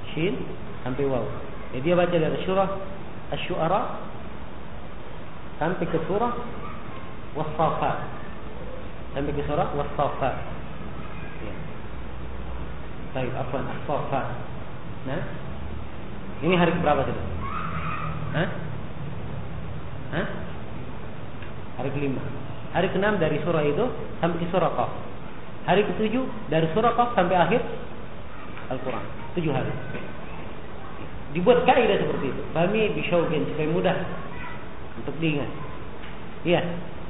shin sampai waw. Jadi dia baca dari surah Asy-Syu'ara sampai ke surah Was-Saffat. Sampai ke surah Was-Saffat. Ya. Baik, afwan, As-Saffat. Nah, ini hari berapa sudah? Hah? Hah? Hari kelima. Hari keenam dari surah itu sampai ke surah Qaf. Hari ketujuh dari surah Qaf sampai akhir Al-Quran. Tujuh hari. Dibuat kaidah seperti itu. Fahmi bisyauqin supaya mudah untuk diingat. Iya.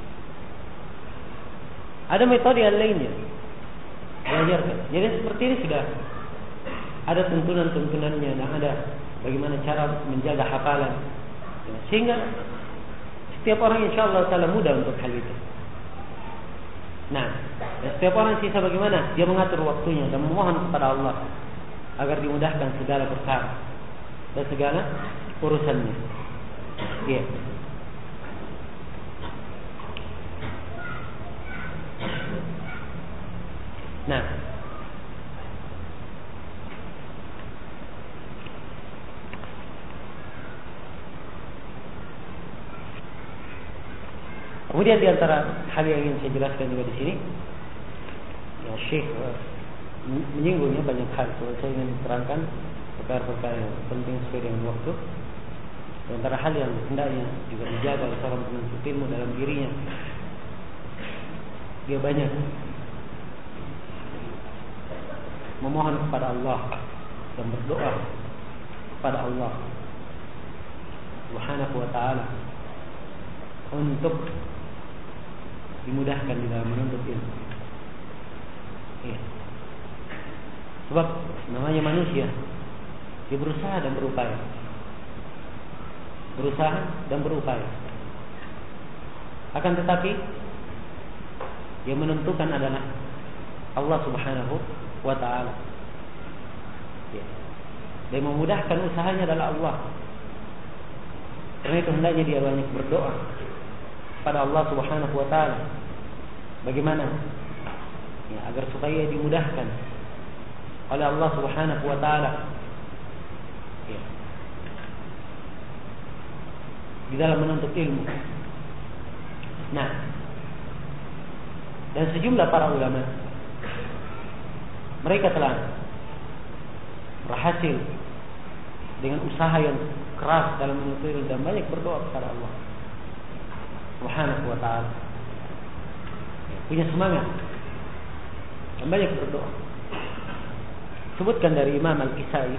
Ada metode yang lainnya. Belajarkan. Jadi seperti ini sudah ada tuntunan-tuntunannya dan ada bagaimana cara menjaga hafalan. Sehingga setiap orang insyaallah taala mudah untuk hal itu. Nah, setiap orang sisa bagaimana dia mengatur waktunya dan memohon kepada Allah agar dimudahkan segala perkara dan segala urusannya. Iya. Nah, kemudian di antara hal yang ingin saya jelaskan juga di sini, ya Syekh menyinggungnya banyak hal. Kalau saya ingin terangkan perkara-perkara yang penting sesuai dengan waktu. Di antara hal yang hendaknya juga dijaga oleh seorang penuntut ilmu dalam dirinya, dia banyak memohon kepada Allah dan berdoa kepada Allah Subhanahu wa ta'ala untuk dimudahkan di dalam menuntut ilmu. Ya. Sebab namanya manusia, dia berusaha dan berupaya, berusaha dan berupaya. Akan tetapi yang menentukan adalah Allah Subhanahu wa ta'ala. Ya. Dan memudahkan usahanya adalah Allah. Karena itu hendaknya dia banyak berdoa pada Allah Subhanahu wa ta'ala. Bagaimana? Ya, agar supaya dimudahkan oleh Allah Subhanahu wa ta'ala. Ya. Di dalam menuntut ilmu. Nah, dan sejumlah para ulama mereka telah berhasil dengan usaha yang keras dalam menuntut ilmu dan banyak berdoa kepada Allah Subhanahu wa ta'ala. Punya semangat dan banyak berdoa. Sebutkan dari Imam Al-Kisai.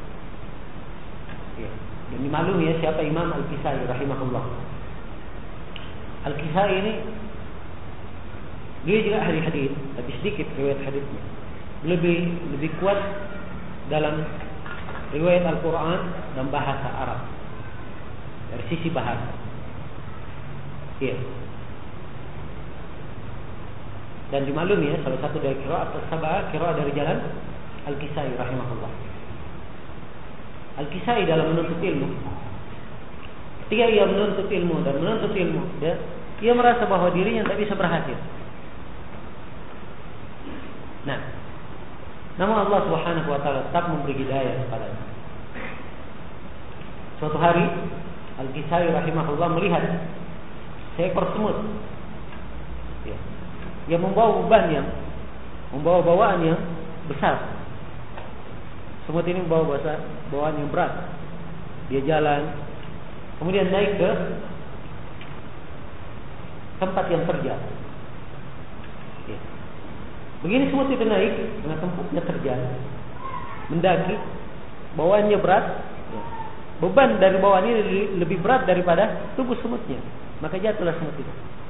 Ya, dan dimaklumi ya siapa Imam Al-Kisai rahimahullah. Al-Kisai ini dia juga ahli hadis, tapi sedikit riwayat hadisnya. Lebih lebih kuat dalam riwayat Al-Quran dan bahasa Arab dari sisi bahasa. Iya. Dan dimaklumi ya salah satu dari qiraat as-sab'ah, qiraat dari jalan Al-Kisai rahimahullah. Al-Kisai dalam menuntut ilmu, ketika ia menuntut ilmu dan menuntut ilmu, dia, ia merasa bahwa dirinya tak bisa berhasil. Nah, namun Allah Subhanahu wa ta'ala tetap memberi hidayah kepadanya. Suatu hari Al-Kisai rahimahullah melihat seekor semut ya, yang membawa beban yang membawa bawaan yang besar. Semut ini membawa bawaan yang berat. Dia jalan, kemudian naik ke tempat yang terjal. Ya. Begini semut itu naik dengan tempatnya terjal, mendaki, bawaannya berat. Ya. Beban dari bawaan ini lebih berat daripada tubuh semutnya. Maka jatuhlah semut itu.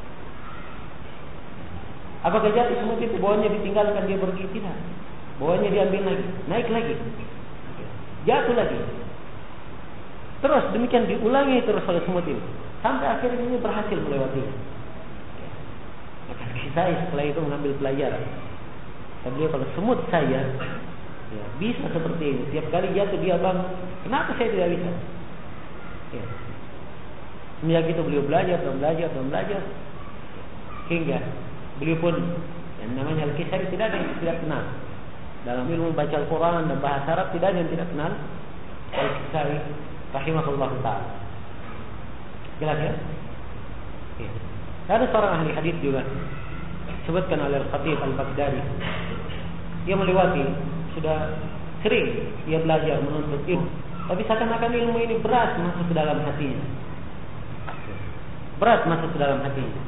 Apakah jatuh semut itu? Bawaannya ditinggalkan dia pergi? Tidak. Bawaannya diambil lagi, naik lagi, jatuh lagi. Terus demikian diulangi terus oleh semut itu sampai akhirnya ini berhasil melewati. Maka saya setelah itu mengambil pelajaran. Dan beliau kalau semut saya ya, bisa seperti ini. Tiap kali jatuh dia bang, kenapa saya tidak bisa? Ya. Semenjak itu beliau belajar dan belajar dan belajar hingga beliau pun yang namanya Al-Kisai tidak ada yang tidak kenal dalam ilmu baca Al-Quran dan bahasa Arab tidak ada yang tidak kenal Al-Kisa'i rahimahullah ta'ala. Jelas ya? Ya. Ada seorang ahli hadis juga disebutkan oleh Al-Khatib Al-Baghdadi. Dia melewati, sudah sering dia belajar menuntut ilmu, tapi seakan-akan ilmu ini berat masuk ke dalam hatinya. Berat masuk ke dalam hatinya.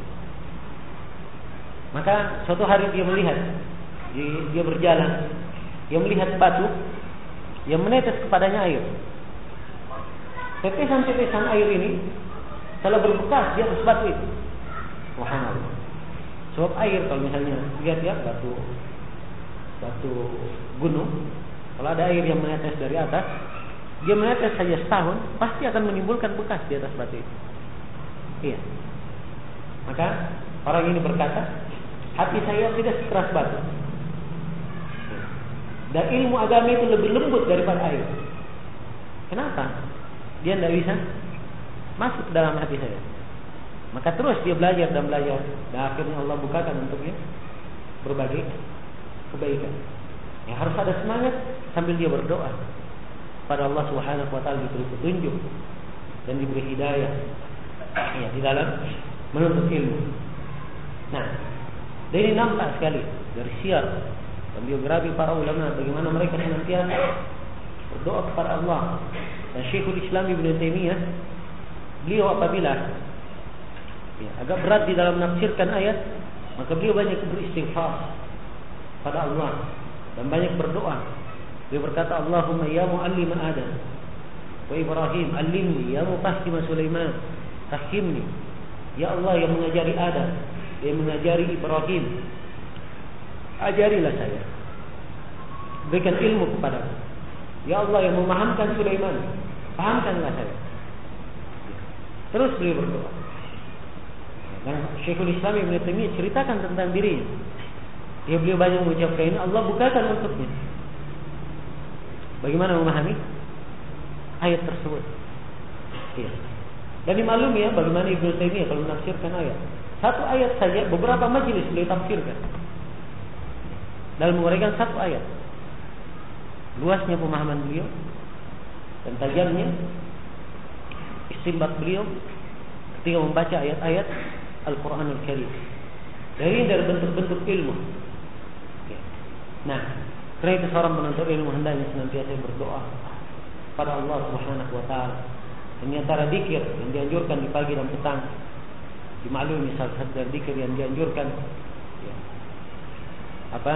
Maka suatu hari dia melihat, dia berjalan, dia melihat batu yang menetes kepadanya air. Tetesan-tetesan air ini telah berbekas di atas batu itu. Subhanallah. Sebab air kalau misalnya lihat ya batu batu gunung, kalau ada air yang menetes dari atas, dia menetes saja setahun, pasti akan menimbulkan bekas di atas batu itu. Iya. Maka orang ini berkata, hati saya tidak sekeras batu. Dan ilmu agama itu lebih lembut daripada air. Kenapa? Dia tidak bisa masuk ke dalam hati saya. Maka terus dia belajar dan belajar, dan akhirnya Allah bukakan untuknya berbagai kebaikan. Ya, harus ada semangat sambil dia berdoa pada Allah Subhanahu wa taala, diberi petunjuk dan diberi hidayah ya, di dalam menuntut ilmu. Nah, dan ini nampak sekali dari syiar dan biografi para ulama bagaimana mereka senantiasa berdoa kepada Allah. Dan Syekhul Islam Ibnu Taimiyah, beliau apabila ya, agak berat di dalam menafsirkan ayat, maka beliau banyak beristighfar pada Allah dan banyak berdoa. Beliau berkata, Allahumma ya muallim Adam wa Ibrahim allimni, ya mufahhim Sulaiman fahimni. Ya Allah yang mengajari Adam, yang mengajari Ibrahim, ajarilah saya, berikan ilmu kepadaku. Ya Allah yang memahamkan Sulaiman, pahamkanlah saya. Terus beliau berdoa. Dan Syekhul Islam Ibnu Taimiyah ceritakan tentang dirinya. Ya, beliau banyak mengucapkan ini, Allah bukakan untuknya. Bagaimana memahami ayat tersebut? Ya. Dan dimaklumi ya bagaimana Ibnu Taimiyah kalau menafsirkan ayat. Satu ayat saja beberapa majelis beliau tafsirkan dalam menguraikan satu ayat. Luasnya pemahaman beliau dan tajamnya istinbat beliau ketika membaca ayat-ayat Al-Quranul Karim. Dari dari bentuk-bentuk ilmu. Nah, karena itu seorang penuntut ilmu hendaknya senantiasa berdoa pada Allah Subhanahu wa taala. Ini antara zikir yang dianjurkan di pagi dan petang. Dimaklumi salah satu dari zikir yang dianjurkan ya, apa?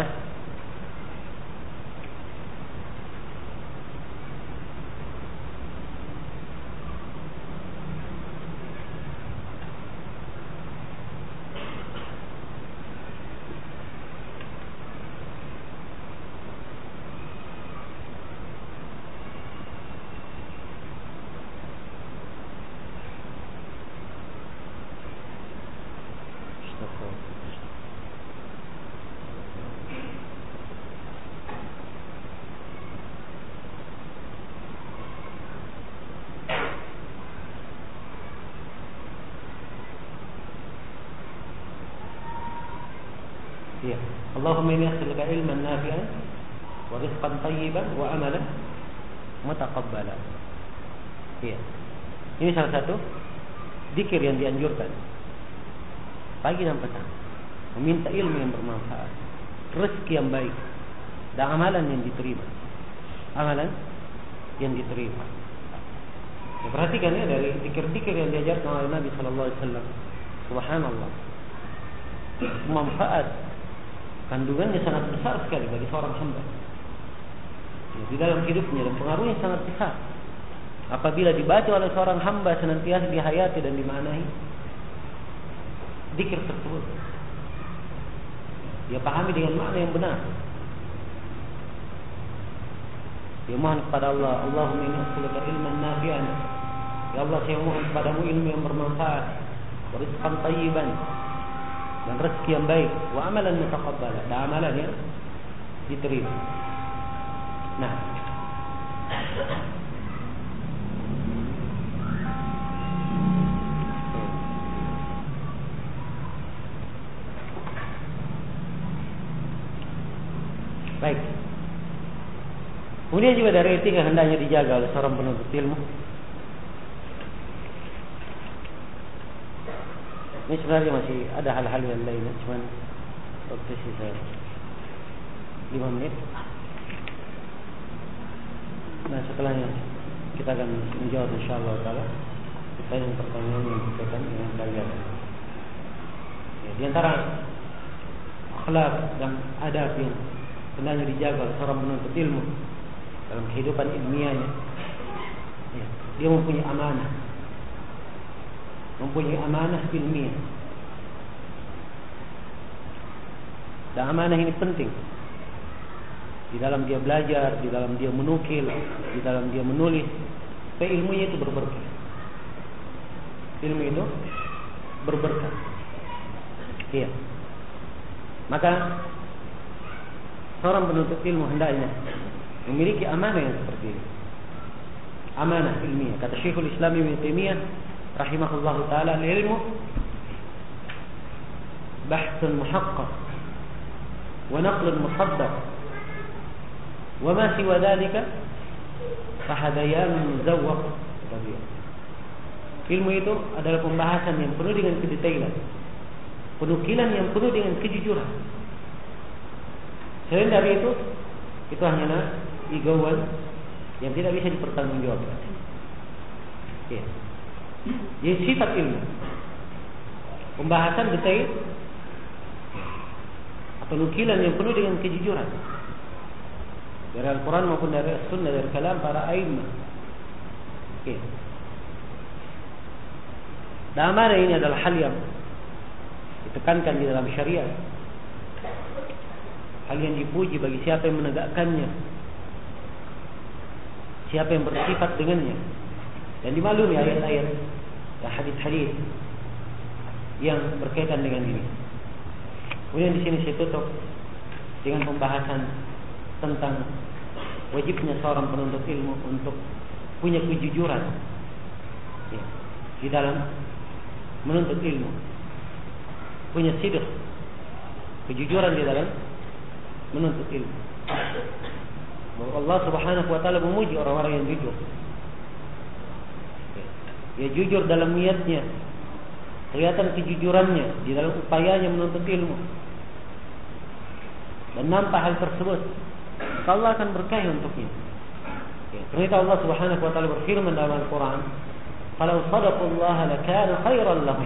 Ya, Allahumma inni as'aluka ilman nafi'an wa rizqan thayyiban wa amalan mutaqabbalan. Ya. Ini salah satu zikir yang dianjurkan pagi dan petang. Meminta ilmu yang bermanfaat, rezeki yang baik, dan amalan yang diterima. Amalan yang diterima. Ya, perhatikan ya dari zikir-zikir yang diajarkan oleh Nabi sallallahu alaihi wasallam. Subhanallah. Manfaat kandungannya sangat besar sekali bagi seorang hamba ya, di dalam hidupnya, dan pengaruhnya sangat besar apabila dibaca oleh seorang hamba senantiasa dihayati dan dimaknai zikir tersebut. Dia pahami dengan makna yang benar. Dia mohon kepada Allah, Allahumma inni as'aluka ilman nafi'an. Ya Allah, saya mohon kepadamu ilmu yang bermanfaat, wa rizqan thayyiban, dan rezeki yang baik, wa amalan mutaqabbala, dan amalan yang diterima. Nah, baik. Kemudian juga dari etika hendaknya dijaga oleh seorang penuntut ilmu. Ini sebenarnya masih ada hal-hal yang lainnya, cuman waktu sisa lima menit. Nah setelahnya kita akan menjawab insyaallah taala pertanyaan-pertanyaan yang berkaitan dengan kalian. Ya, di antara akhlak dan adab yang hendaknya dijaga oleh seorang penuntut ilmu dalam kehidupan ilmiahnya, ya, dia mempunyai amanah, mempunyai amanah ilmiah. Dan amanah ini penting di dalam dia belajar, di dalam dia menukil, di dalam dia menulis, supaya ilmunya itu berberkah. Ilmu itu berberkah. Iya. Maka seorang penuntut ilmu hendaknya memiliki amanah yang seperti ini. Amanah ilmiah. Kata Syekhul Islam Ibnu Taimiyah rahimahullahu taala, al-ilmu bahthun muhaqqaq wa naqlun musaddaq wa ma siwa dhalika fahadayan muzawwaq. Ilmu itu adalah pembahasan yang penuh dengan kedetailan, penukilan yang penuh dengan kejujuran. Selain dari itu, itu hanyalah igauan yang tidak bisa dipertanggungjawabkan. Ya. Jadi sifat ilmu, pembahasan detail atau nukilan yang penuh dengan kejujuran dari Al-Quran maupun dari As-Sunnah, dari kalam para a'immah. Ya. Dan amanah ini adalah hal yang ditekankan di dalam syariat, hal yang dipuji bagi siapa yang menegakkannya, siapa yang bersifat dengannya. Dan dimaklumi ayat-ayat dan hadis-hadis yang berkaitan dengan ini. Kemudian di sini saya tutup dengan pembahasan tentang wajibnya seorang penuntut ilmu untuk punya kejujuran, ya, di dalam menuntut ilmu, punya sidq, kejujuran di dalam menuntut ilmu. Allah Subhanahu wa taala memuji orang-orang yang jujur. Ya, jujur dalam niatnya, kelihatan kejujurannya di dalam upayanya menuntut ilmu, dan nampak hal tersebut, maka Allah akan berkahi untuknya. Ya, ternyata Allah Subhanahu wa taala berfirman dalam Al-Quran, "Falau sadaqallaha lakana khairan lahum."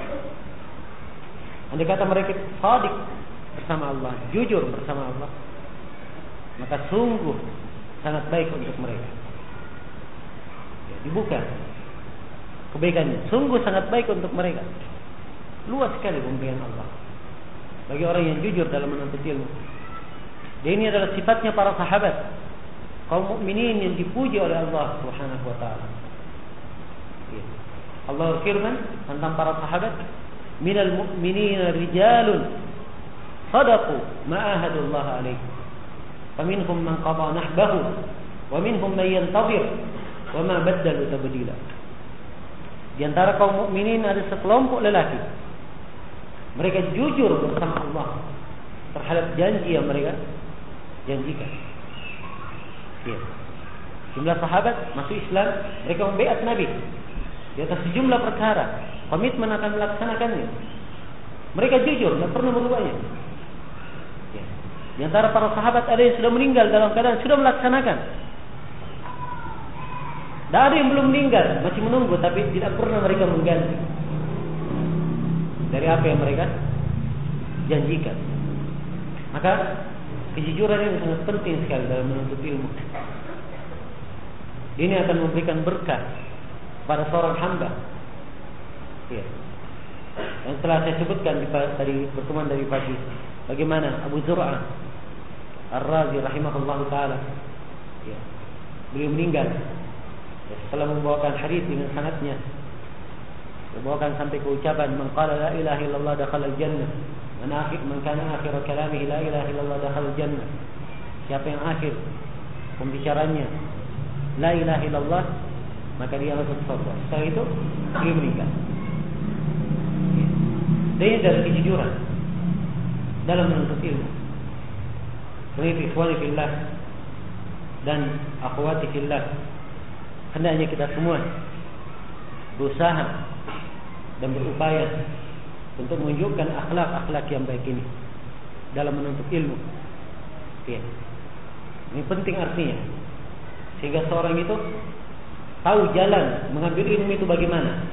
Andai kata mereka shadiq bersama Allah, jujur bersama Allah, maka sungguh sangat baik untuk mereka. Ya, dibuka kebaikannya, sungguh sangat baik untuk mereka. Luas sekali pemberian Allah bagi orang yang jujur dalam menuntut ilmu. Dan ini adalah sifatnya para sahabat, kaum mukminin yang dipuji oleh Allah Subhanahu wa taala. Ya. Allah berfirman tentang para sahabat, "Minal mu'minina rijalun sadaqu ma ahadullah alaihi. Faminhum man qada nahbahu wa minhum man yantazir wa ma baddalu tabdila." Di antara kaum mukminin ada sekelompok lelaki, mereka jujur bersama Allah terhadap janji yang mereka janjikan. Ya. Jumlah sahabat masuk Islam, mereka membaiat Nabi di atas sejumlah perkara, komitmen akan melaksanakannya. Mereka jujur, tidak pernah merubahnya. Ya. Di antara para sahabat ada yang sudah meninggal dalam keadaan sudah melaksanakan. Dan ada yang belum meninggal, masih menunggu, tapi tidak pernah mereka mengganti dari apa yang mereka janjikan. Maka kejujuran ini sangat penting sekali dalam menuntut ilmu. Ini akan memberikan berkah pada seorang hamba. Ya. Yang telah saya sebutkan dari pertemuan dari pagi, bagaimana Abu Zur'ah Ar-Razi rahimahullahu taala, ya, beliau meninggal setelah membawakan hadis dengan sanadnya, membawakan sampai ke ucapan, "Man qala la ilaha illallah dakhala al-jannah, man akhir man kana akhir kalamihi la ilaha illallah dakhala al-jannah." Siapa yang akhir pembicaranya la ilaha illallah, maka dia masuk surga. Setelah itu dia meninggal. Ini dari kejujuran dalam menuntut ilmu. Ini ikhwani fillah, dan akhwati fillah, hendaknya kita semua berusaha dan berupaya untuk menunjukkan akhlak-akhlak yang baik ini dalam menuntut ilmu. Ya. Ini penting artinya, sehingga seorang itu tahu jalan mengambil ilmu itu bagaimana.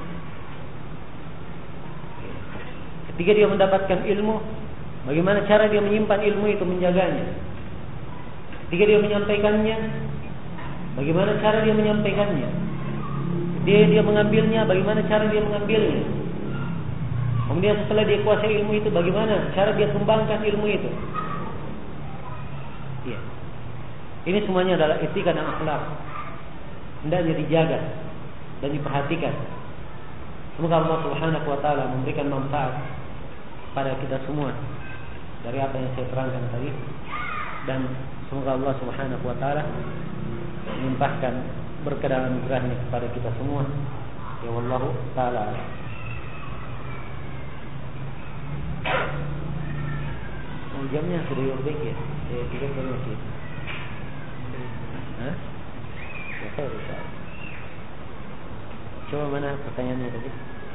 Ketika dia mendapatkan ilmu, bagaimana cara dia menyimpan ilmu itu, menjaganya. Ketika dia menyampaikannya, bagaimana cara dia menyampaikannya. Dia dia mengambilnya, bagaimana cara dia mengambilnya. Kemudian setelah dia kuasai ilmu itu, bagaimana cara dia kembangkan ilmu itu. Ya. Ini semuanya adalah etika dan akhlak, hendaknya dijaga dan diperhatikan. Semoga Allah Subhanahu wa taala memberikan manfaat pada kita semua dari apa yang saya terangkan tadi, dan semoga Allah Subhanahu wa taala melimpahkan berkah dan anugerahnya kepada kita semua. Ya wallahu taala. Oh, jamnya sudah lebih ya. Saya kira baru masih. Hah? Ya, saya bisa. Coba mana pertanyaannya tadi?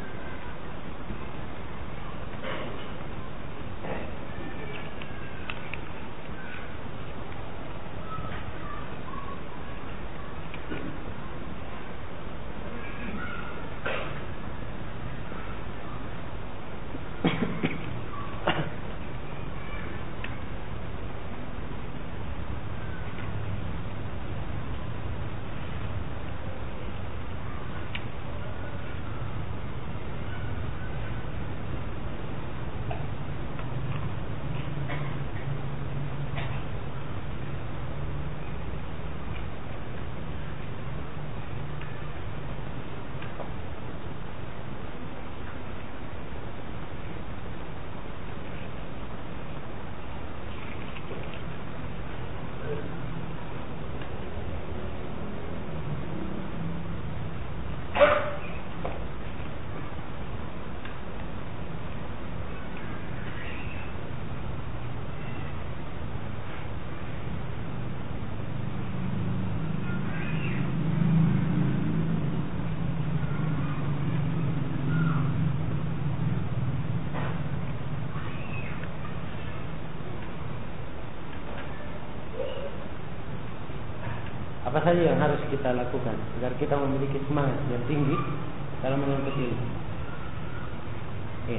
Apa saja yang harus kita lakukan agar kita memiliki semangat yang tinggi dalam menuntut ilmu? Ya.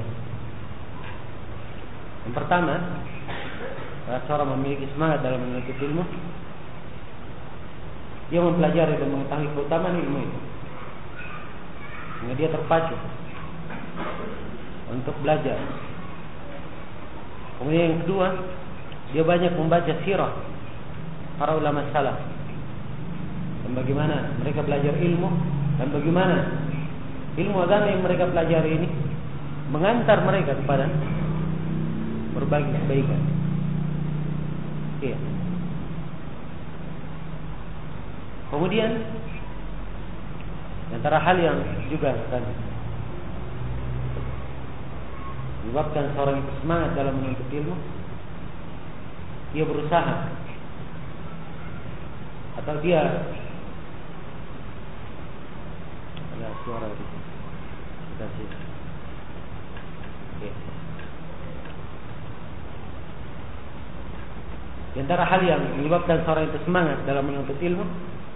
Yang pertama, agar seorang memiliki semangat dalam menuntut ilmu, dia mempelajari dan mengetahui keutamaan ilmu itu, sehingga dia terpacu untuk belajar. Kemudian yang kedua, dia banyak membaca sirah para ulama salaf, dan bagaimana mereka belajar ilmu, dan bagaimana ilmu agama yang mereka pelajari ini mengantar mereka kepada berbagi kebaikan. Iya. Kemudian antara hal yang juga akan menyebabkan seorang itu semangat dalam menuntut ilmu, dia berusaha atau dia ada suara di sini. Kita sih. Oke. Di antara hal yang menyebabkan seorang itu semangat dalam menuntut ilmu,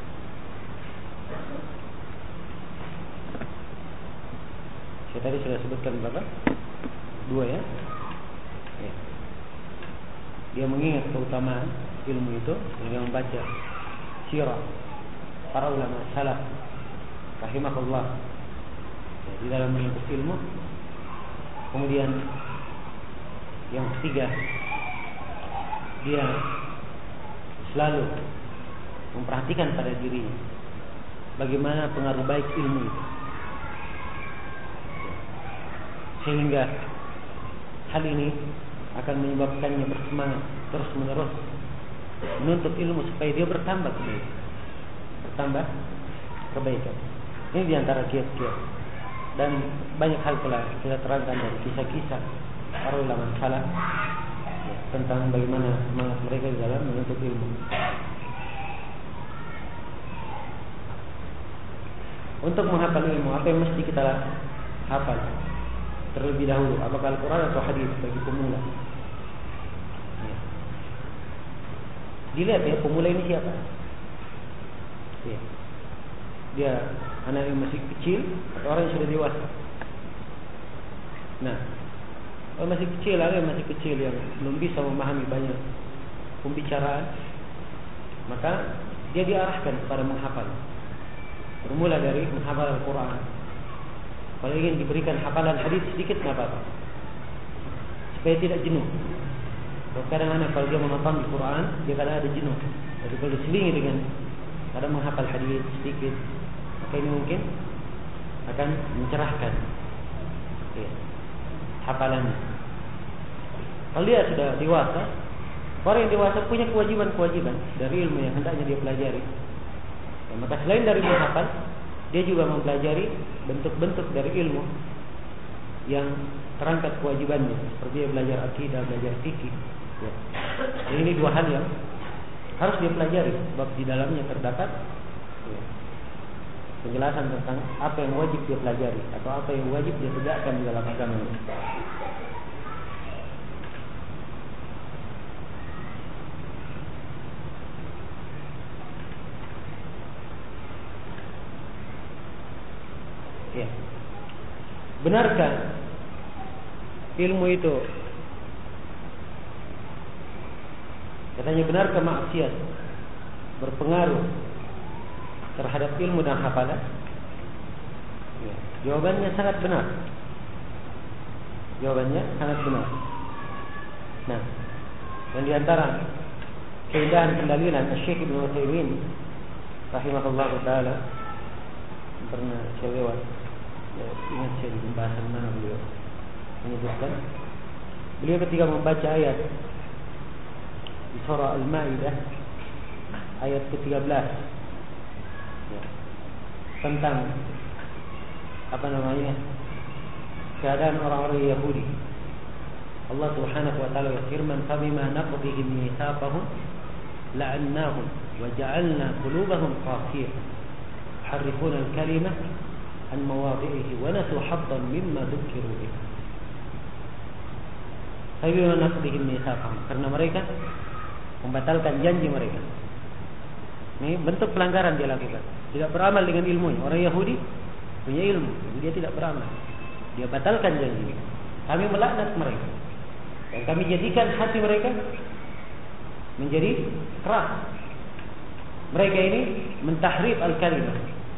saya tadi sudah sebutkan berapa? Dua ya. Ya. Dia mengingat keutamaan ilmu itu dengan membaca sirah para ulama salaf rahimahullah ya, di dalam menuntut ilmu. Kemudian yang ketiga, dia selalu memperhatikan pada dirinya bagaimana pengaruh baik ilmu itu, sehingga hal ini akan menyebabkannya bersemangat terus menerus menuntut ilmu supaya dia bertambah kebaikan, bertambah kebaikan. Ini diantara kiat-kiat, dan banyak hal telah kita terangkan dari kisah-kisah para ulama salaf ya, tentang bagaimana semangat mereka di dalam menuntut ilmu. Untuk menghafal ilmu, apa yang mesti kita hafal terlebih dahulu? Apakah Al-Quran atau hadis bagi pemula? Ya. Dilihat ya, pemula ini siapa? Ya. Dia anak yang masih kecil atau orang yang sudah dewasa? Nah, orang masih kecil, orang yang masih kecil yang belum bisa memahami banyak pembicaraan, maka dia diarahkan kepada menghafal. Bermula dari menghafal Al-Quran. Kalau ingin diberikan hafalan hadis sedikit, nggak apa-apa, supaya tidak jenuh. Kadang anak kalau dia menonton di Quran, dia kadang ada jenuh. Jadi kalau diselingi dengan kadang menghafal hadis sedikit, maka ini mungkin akan mencerahkan ya, hafalannya. Kalau dia sudah dewasa, orang yang dewasa punya kewajiban-kewajiban dari ilmu yang hendaknya dia pelajari. Ya, maka selain dari menghafal, dia juga mempelajari bentuk-bentuk dari ilmu yang terangkat kewajibannya, seperti dia belajar akidah, belajar fikih. Ya. Ini dua hal yang harus dia pelajari, sebab di dalamnya terdapat ya, penjelasan tentang apa yang wajib dia pelajari atau apa yang wajib dia tegakkan di dalam agamanya. Ya. Benarkah ilmu itu, katanya benarkah maksiat berpengaruh terhadap ilmu dan hafalan? Ya. Jawabannya sangat benar. Jawabannya sangat benar. Nah, dan di antara keindahan pendalilan Syekh Ibnu Utsaimin rahimahullah taala, pernah saya lewat, ya, ingat saya di pembahasan mana beliau menyebutkan, beliau ketika membaca ayat di surah Al-Maidah ayat ke tiga belas ya, tentang apa namanya keadaan orang-orang Yahudi. Allah Subhanahu wa taala berfirman, "Fabima naqdihim mitsaqahum la'annahum wa ja'alna qulubahum qasiyah يحرفون الكلمة عن مواضعه ونسوا حظا مما ذكروا به." فبما نقضهم ميثاقهم, karena mereka membatalkan janji mereka. Ini bentuk pelanggaran dia lakukan. Tidak beramal dengan ilmunya. Orang Yahudi punya ilmu, jadi dia tidak beramal. Dia batalkan janji. Kami melaknat mereka dan kami jadikan hati mereka menjadi keras. Mereka ini mentahrif al-kalimah,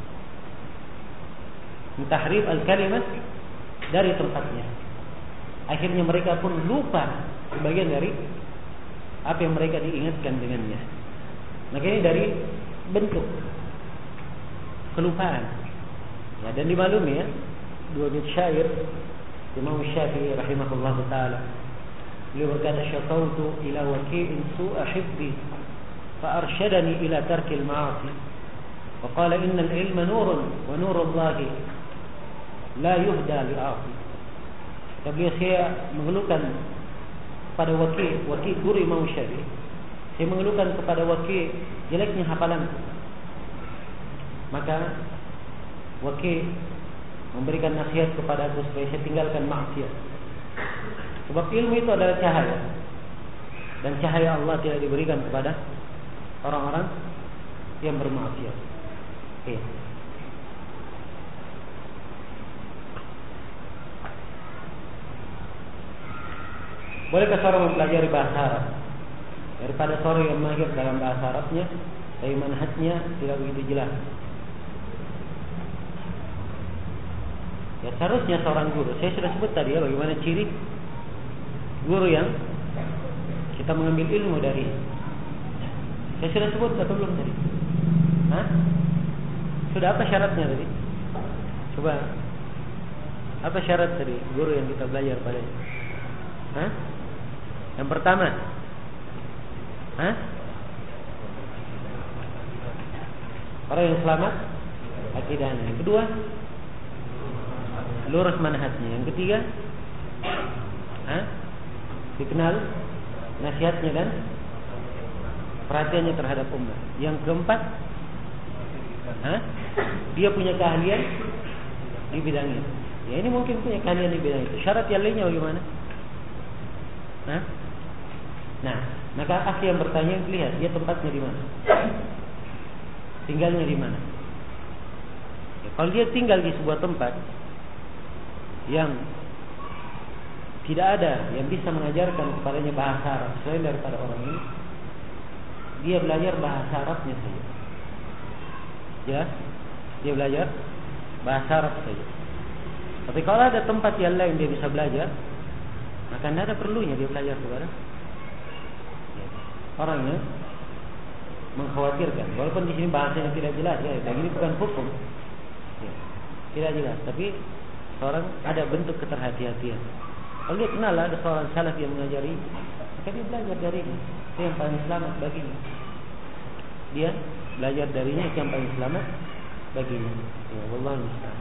mentahrif al-kalimah dari tempatnya. Akhirnya mereka pun lupa sebagian dari apa yang mereka diingatkan dengannya. Maka ini dari bentuk kelupaan. Ya, dan dimaklumi ya, dua bait syair Imam Syafi'i rahimahullah taala, beliau berkata, "Syakautu ila waki'in su'a hifzi fa arsyadani ila tarkil ma'asi wa qala innal ilma nurun wa nurullahi la yuhda li'asi." Beliau, saya mengeluhkan kepada Waki', Waki' guru Imam Syafi'i, saya mengeluhkan kepada Waki' jeleknya hafalanku. Maka Waki' memberikan nasihat kepada aku supaya saya tinggalkan maksiat. Sebab ilmu itu adalah cahaya, dan cahaya Allah tidak diberikan kepada orang-orang yang bermaksiat. Oke. Bolehkah seorang mempelajari bahasa Arab daripada seorang yang mahir dalam bahasa Arabnya tapi manhajnya tidak begitu jelas? Ya, seharusnya seorang guru, saya sudah sebut tadi ya bagaimana ciri guru yang kita mengambil ilmu dari. Saya sudah sebut atau belum tadi? Hah? Sudah, apa syaratnya tadi? Coba, apa syarat tadi guru yang kita belajar padanya? Hah? Yang pertama, hah? Orang yang selamat akidahnya. Yang kedua, lurus manhajnya. Yang ketiga, hah? Dikenal nasihatnya dan perhatiannya terhadap umat. Yang keempat, hah? dia punya keahlian di bidang itu. Ya ini mungkin punya keahlian di bidang itu. Syarat yang lainnya bagaimana? Hah? Nah, maka akhi yang bertanya lihat dia tempatnya di mana, tinggalnya di mana. Ya, kalau dia tinggal di sebuah tempat yang tidak ada yang bisa mengajarkan kepadanya bahasa Arab selain daripada orang ini, dia belajar bahasa Arabnya saja. Ya, dia belajar bahasa Arab saja. Tapi kalau ada tempat yang lain dia bisa belajar, maka tidak ada perlunya dia belajar kepada orang yang mengkhawatirkan. Walaupun di sini bahasanya tidak jelas, ya, dan ini bukan hukum, ya, tidak jelas. Tapi seorang ada bentuk keterhati-hatian. Kalau dia kenal ada seorang salaf yang mengajari, maka dia belajar darinya. Itu yang paling selamat baginya. Dia belajar darinya, itu yang paling selamat baginya. Ya, wallahu musta'an.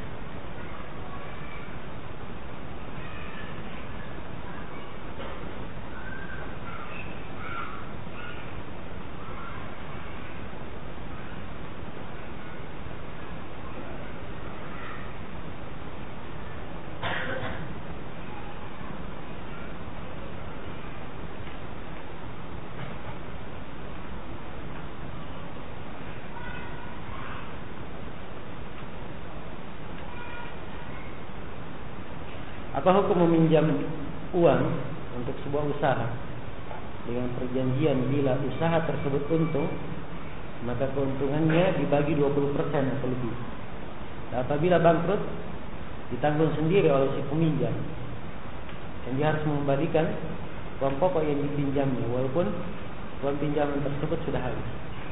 Apa hukum meminjam uang untuk sebuah usaha dengan perjanjian bila usaha tersebut untung, maka keuntungannya dibagi dua puluh persen atau lebih. Dan apabila bangkrut, ditanggung sendiri oleh si peminjam. Dan dia harus mengembalikan uang pokok yang dipinjamnya walaupun uang pinjaman tersebut sudah habis.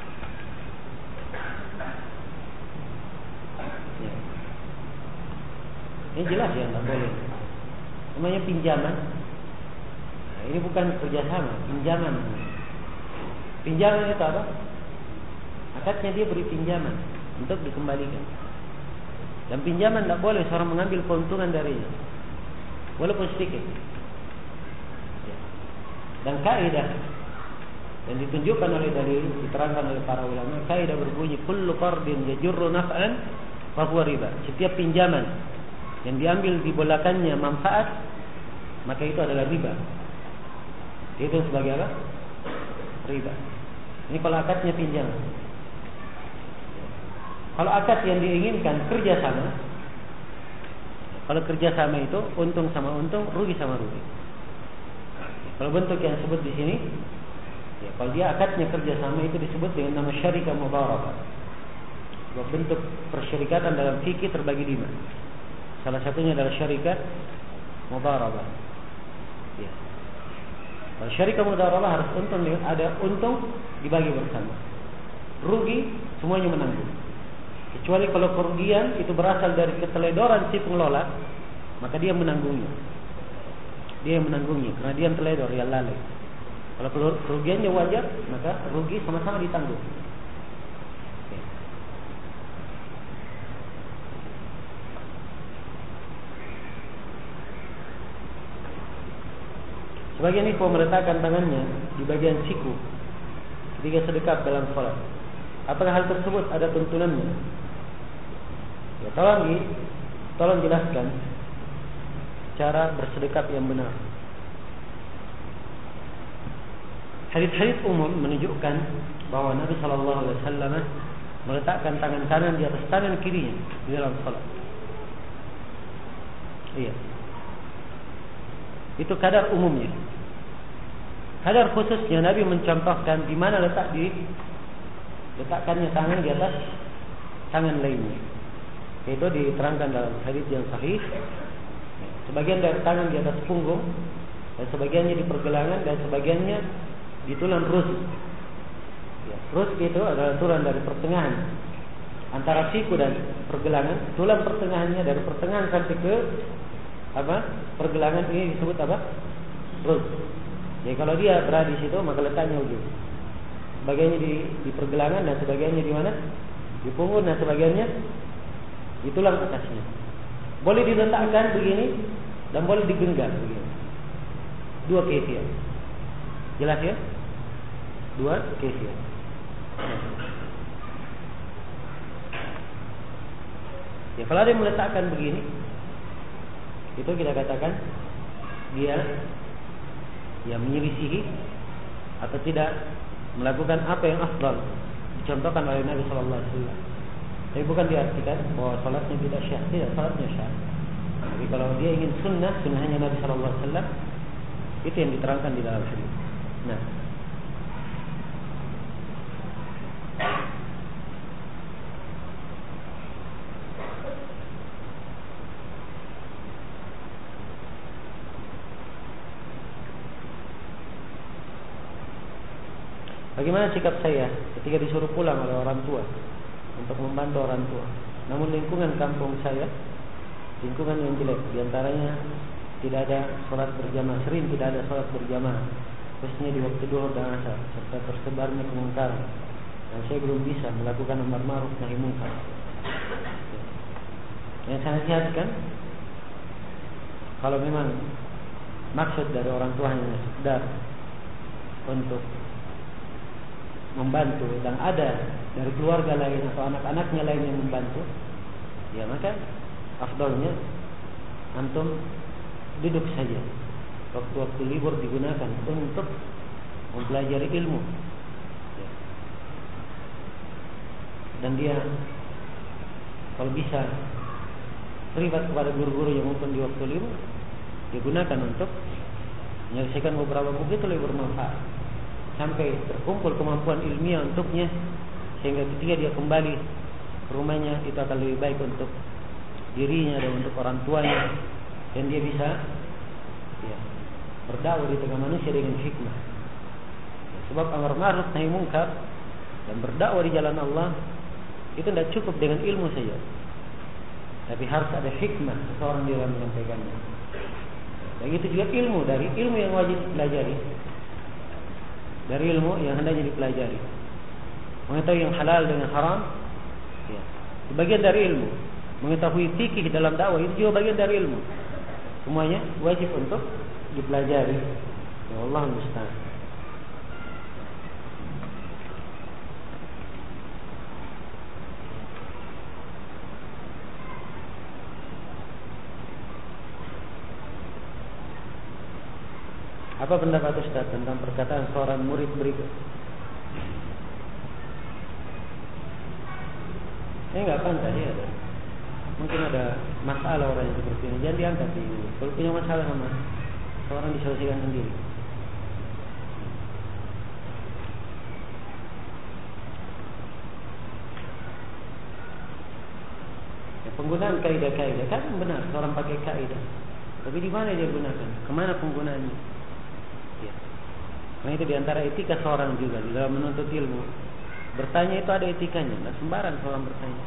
Ya. Ini jelas ya, tidak boleh. Namanya pinjaman. Nah, ini bukan kerjasama, pinjaman. Pinjaman itu apa? Akadnya dia beri pinjaman untuk dikembalikan. Dan pinjaman tidak boleh seorang mengambil keuntungan darinya, walaupun sedikit. Dan kaidah yang ditunjukkan oleh dalil, diterangkan oleh para ulama, kaidah berbunyi kullu qardin yajurru naf'an fa huwa riba. Setiap pinjaman yang diambil di belakannya manfaat, maka itu adalah riba. Itu sebagai apa? Riba. Ini kalau akadnya pinjaman. Kalau akad yang diinginkan kerjasama, kalau kerjasama itu untung sama untung, rugi sama rugi. Kalau bentuk yang disebut di sini, ya, kalau dia akadnya kerjasama itu disebut dengan nama syarikah mudharabah. Bentuk persyarikatan dalam fikih terbagi lima. Salah satunya adalah syarikat mudharabah. Ya. Kalau syarikat mudharabah harus untung, ada untung dibagi bersama. Rugi semuanya menanggung. Kecuali kalau kerugian itu berasal dari keteledoran si pengelola, maka dia menanggungnya. Dia yang menanggungnya karena dia yang teledor, yang lalai. Kalau kerugiannya wajar, maka rugi sama-sama ditanggung. Sebagian ikhwan meletakkan tangannya di bagian siku ketika sedekap dalam salat. Apakah hal tersebut ada tuntunannya? Ya, tolong, tolong jelaskan cara bersedekap yang benar. Hadis-hadis umum menunjukkan bahwa Nabi Shallallahu Alaihi Wasallam meletakkan tangan kanan di atas tangan kirinya di dalam salat. Iya. Itu kadar umumnya. Kadar khususnya Nabi mencontohkan di mana letak di letakkannya tangan di atas tangan lainnya. Itu diterangkan dalam hadis yang sahih. Sebagian dari tangan di atas punggung, dan sebagiannya di pergelangan, dan sebagiannya di tulang rusuk. Ya, rusuk itu adalah tulang dari pertengahan antara siku dan pergelangan. Tulang pertengahannya dari pertengahan sampai ke apa? Pergelangan ini disebut apa? Rusuk. Jadi kalau dia berada di situ, maka letaknya ujung. Sebagiannya di, di pergelangan dan sebagiannya di mana? Di punggung dan sebagiannya di tulang atasnya. Boleh diletakkan begini dan boleh digenggam begini. Dua kaifiat. Jelas ya? Dua kaifiat. Ya, kalau ada yang meletakkan begini, itu kita katakan dia yang menyelisihi atau tidak melakukan apa yang afdal dicontohkan oleh Nabi Shallallahu Alaihi Wasallam. Tapi bukan diartikan bahwa salatnya tidak syah, tidak, salatnya syah. Tapi kalau dia ingin sunnah, sunnahnya Nabi Shallallahu Alaihi Wasallam, itu yang diterangkan di dalam hadis. Nah, bagaimana sikap saya ketika disuruh pulang oleh orang tua untuk membantu orang tua, namun lingkungan kampung saya lingkungan yang jelek, diantaranya tidak ada sholat berjamaah, sering tidak ada sholat berjamaah, khususnya di waktu duhur dan asar, serta tersebarnya kemungkaran, dan saya belum bisa melakukan amar ma'ruf nahi munkar. Yang saya nasihatkan, kalau memang maksud dari orang tuanya sekedar untuk membantu dan ada dari keluarga lain atau anak-anaknya lain yang membantu, ya maka afdalnya antum duduk saja. Waktu-waktu libur digunakan untuk mempelajari ilmu, dan dia kalau bisa privat kepada guru-guru yang maupun di waktu libur digunakan untuk menyelesaikan beberapa buku, itu lebih bermanfaat sampai terkumpul kemampuan ilmiah untuknya, sehingga ketika dia kembali ke rumahnya itu akan lebih baik untuk dirinya dan untuk orang tuanya, dan dia bisa ya, berdakwah di tengah manusia dengan hikmah. Ya, sebab amar ma'ruf nahi munkar dan berdakwah di jalan Allah itu tidak cukup dengan ilmu saja, tapi harus ada hikmah seseorang di dalam menyampaikannya. Begitu juga ilmu, dari ilmu yang wajib dipelajari, dari ilmu yang hendaknya dipelajari, mengetahui yang halal dengan haram, ya, bagian dari ilmu. Mengetahui fikih dalam dakwah itu juga bagian dari ilmu. Semuanya wajib untuk dipelajari. Ya Allah musta'an. Apa pendapat Ustaz tentang perkataan seorang murid berikut? Ini enggak pantas ya. Mungkin ada masalah orang yang seperti ini, jangan diangkat ini. Kalau punya masalah sama seorang, diselesaikan sendiri. Ya, penggunaan kaidah-kaidah kan benar, seorang pakai kaidah, tapi di mana dia gunakan? Kemana penggunaannya? Ya. Karena itu diantara etika seorang juga di dalam menuntut ilmu. Bertanya itu ada etikanya, tidak sembarang seorang bertanya.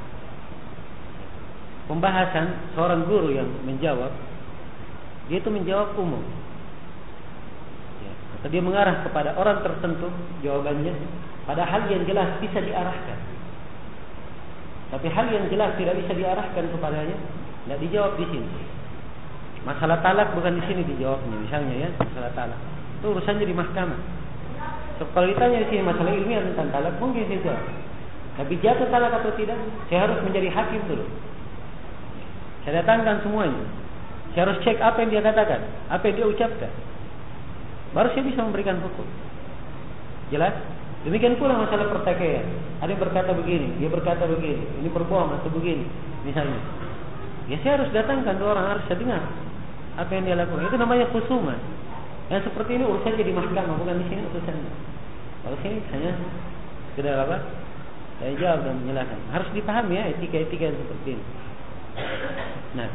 Pembahasan seorang guru yang menjawab, dia itu menjawab umum, ya, atau dia mengarah kepada orang tertentu jawabannya, pada hal yang jelas bisa diarahkan. Tapi hal yang jelas tidak bisa diarahkan kepadanya, tidak dijawab di sini. Masalah talak bukan di sini dijawabnya, misalnya ya, masalah talak itu urusannya di mahkamah. So, kalau ditanya di sini masalah ilmiah tentang talak, mungkin saya jawab. Tapi jatuh talak atau tidak, saya harus menjadi hakim dulu. Saya datangkan semuanya. Saya harus cek apa yang dia katakan, apa yang dia ucapkan, baru saya bisa memberikan hukum. Jelas? Demikian pula masalah pertikaian. Ada yang berkata begini, dia berkata begini, ini berbohong atau begini, misalnya. Ya saya harus datangkan dua orang, harus saya dengar apa yang dia lakukan. Itu namanya khusuman. Yang seperti ini urusannya di mahkamah, bukan di sini urusannya. Kalau sini hanya sekedar apa? Saya jawab dan menyalahkan. Harus dipahami ya etika-etika yang seperti ini. Nah,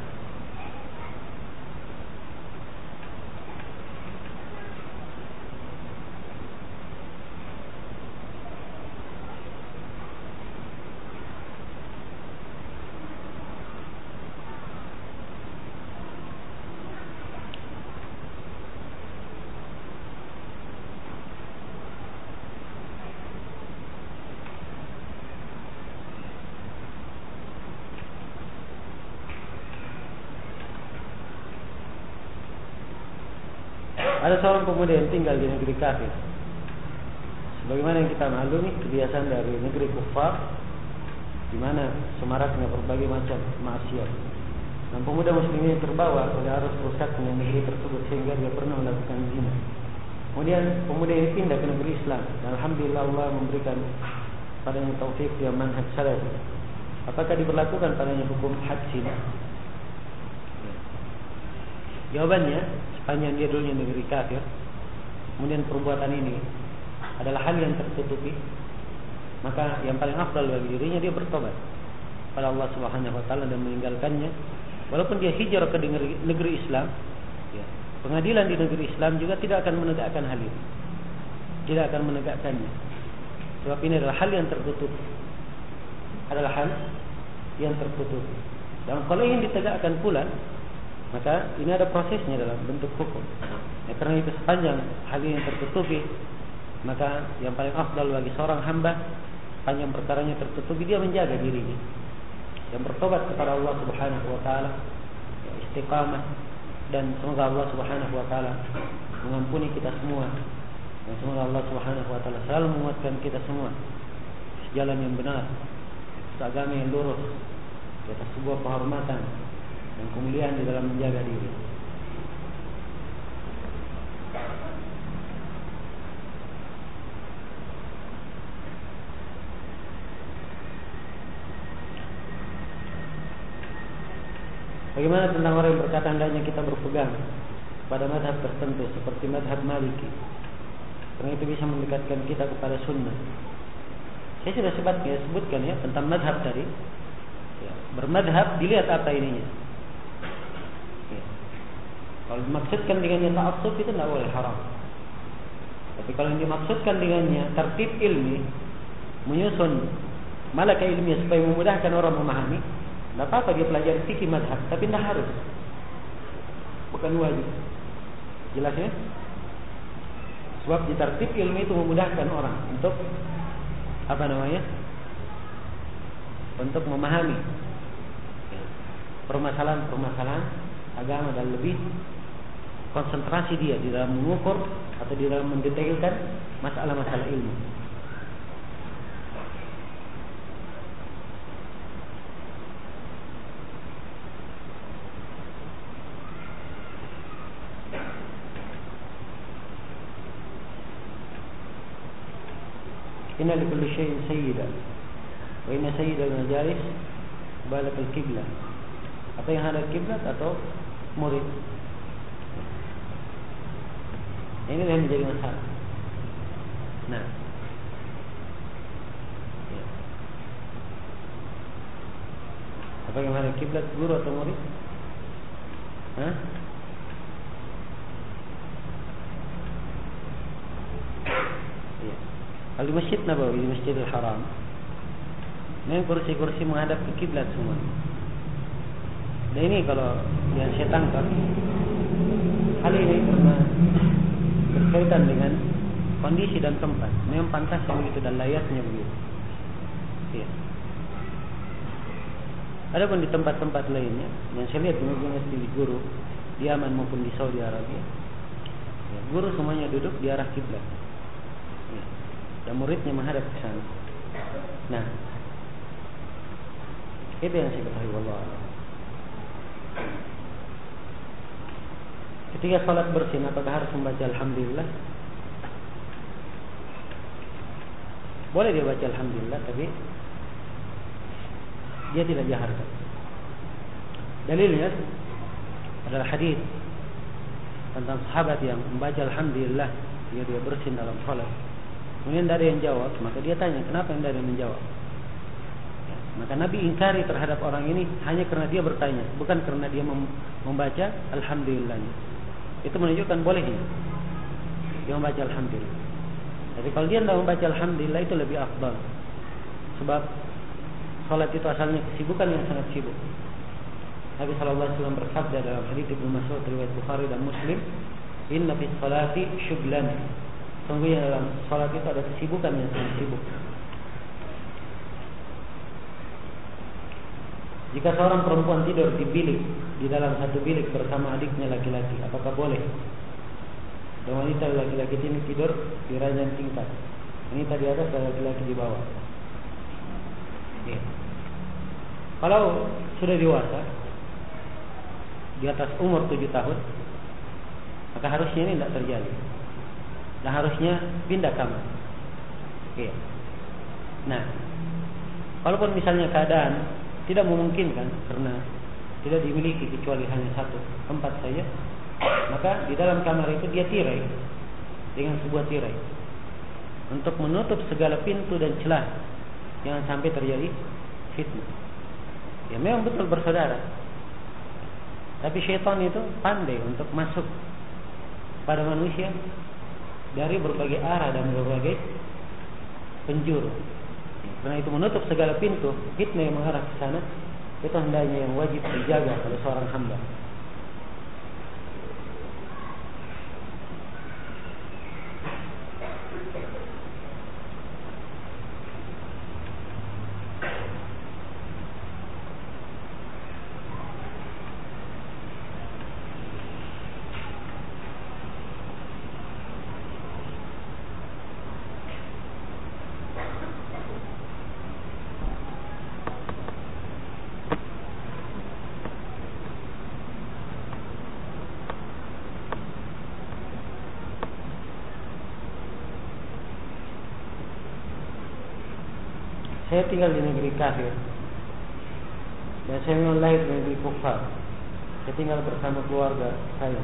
ada seorang pemuda yang tinggal di negeri kafir. Sebagaimana yang kita maklumi, kebiasaan dari negeri kufar, di mana semaraknya berbagai macam maksiat. Dan pemuda muslim ini terbawa oleh arus rusaknya negeri tersebut sehingga dia pernah melakukan zina. Kemudian pemuda ini pindah ke negeri Islam dan alhamdulillah Allah memberikan padanya taufik dia manhaj salafi. Apakah diberlakukan padanya hukum had zina? Jawabannya, sepanjang dia dulunya negeri kafir, kemudian perbuatan ini adalah hal yang tertutupi, maka yang paling afdal bagi dirinya dia bertobat pada Allah Subhanahu wa taala dan meninggalkannya. Walaupun dia hijrah ke negeri, negeri Islam, ya, pengadilan di negeri Islam juga tidak akan menegakkan hal ini. Tidak akan menegakkannya. Sebab ini adalah hal yang tertutup. Adalah hal yang tertutup. Dan kalau ingin ditegakkan pula, maka ini ada prosesnya dalam bentuk hukum. Ya, karena itu sepanjang hal yang tertutupi, maka yang paling afdal bagi seorang hamba, sepanjang perkaranya tertutupi, dia menjaga dirinya dan bertobat kepada Allah Subhanahu wa taala, ya, istiqamah, dan semoga Allah Subhanahu wa taala mengampuni kita semua. Dan semoga Allah Subhanahu wa taala selalu menguatkan kita semua di jalan yang benar, di agama yang lurus, di atas sebuah kehormatan dan kemuliaan di dalam menjaga diri. Bagaimana tentang orang yang berkata hendaknya kita berpegang pada madhab tertentu seperti madhab Maliki, karena itu bisa mendekatkan kita kepada sunnah. Saya sudah sebutkan, sebutkan ya tentang madhab tadi. Ya, bermadhab dilihat apa ininya. Ya. Kalau dimaksudkan dengannya ta'assub itu tidak boleh, haram. Tapi kalau yang dimaksudkan dengannya tertib ilmi, menyusun malaka ilmiah supaya memudahkan orang memahami, tidak apa-apa dia pelajari fikih mazhab, tapi tidak harus, bukan wajib. Jelas ya? Sebab di tertib ilmi itu memudahkan orang untuk apa namanya? Untuk memahami permasalahan-permasalahan agama dan lebih konsentrasi dia di dalam mengukur atau di dalam mendetailkan masalah-masalah ilmu. Inna likulli syai'in sayyidan wa inna sayyidal majalis balak al-qiblah. Apa yang hadap kiblat atau murid. Ini yang menjadi masalah. Nah, ya. Apa yang hadap kiblat, guru atau murid? Hah? Ya. Kalau di Masjid Nabawi, di Masjidil Haram, ini kursi-kursi menghadap ke kiblat semua. Dan ini kalau yang saya tangkap, hal ini karena berkaitan dengan kondisi dan tempat. Memang pantasnya begitu dan layaknya begitu. Ya. Adapun di tempat-tempat lainnya, yang saya lihat di masjid guru di Yaman maupun di Saudi Arabia, ya, guru semuanya duduk di arah kiblat. Ya. Dan muridnya menghadap ke sana. Nah, itu yang saya ketahui, wallah. Ketika salat bersin, apakah harus membaca alhamdulillah? Boleh dia baca alhamdulillah, tapi dia tidak jaharkan. Dalilnya adalah hadis tentang sahabat yang membaca alhamdulillah dia dia bersin dalam salat. Kemudian tidak ada yang jawab, maka dia tanya, kenapa tidak ada yang menjawab? Ya, maka Nabi ingkari terhadap orang ini hanya karena dia bertanya, bukan karena dia membaca alhamdulillah. Itu menunjukkan bolehnya dia membaca alhamdulillah. Tapi kalau dia tidak membaca alhamdulillah, itu lebih afdal. Sebab salat itu asalnya kesibukan yang sangat sibuk. Nabi sallallahu alaihi wasallam bersabda dalam hadis Ibnu Mas'ud riwayat Bukhari dan Muslim, "Inna fis salati syughlan." Sungguhnya dalam salat itu ada kesibukan yang sangat sibuk. Jika seorang perempuan tidur di bilik, di dalam satu bilik bersama adiknya laki-laki, apakah boleh? Dan wanita laki-laki ini tidur di ranjang tingkat. Ini tadi atas dan laki-laki di bawah. Ya. Kalau sudah dewasa di atas umur tujuh tahun, maka harusnya ini tidak terjadi. Dan harusnya pindah kamar. Iya. Nah, walaupun misalnya keadaan tidak memungkinkan karena tidak dimiliki kecuali hanya satu tempat saja, maka di dalam kamar itu dia tirai dengan sebuah tirai untuk menutup segala pintu dan celah, jangan sampai terjadi fitnah. Ya memang betul bersaudara, tapi syaitan itu pandai untuk masuk pada manusia dari berbagai arah dan berbagai penjuru. Karena itu menutup segala pintu fitnah yang mengarah ke sana, itu hendaknya yang wajib dijaga oleh seorang hamba. Saya tinggal di negeri kafir dan saya memang lahir di negeri kufar. Saya tinggal bersama keluarga saya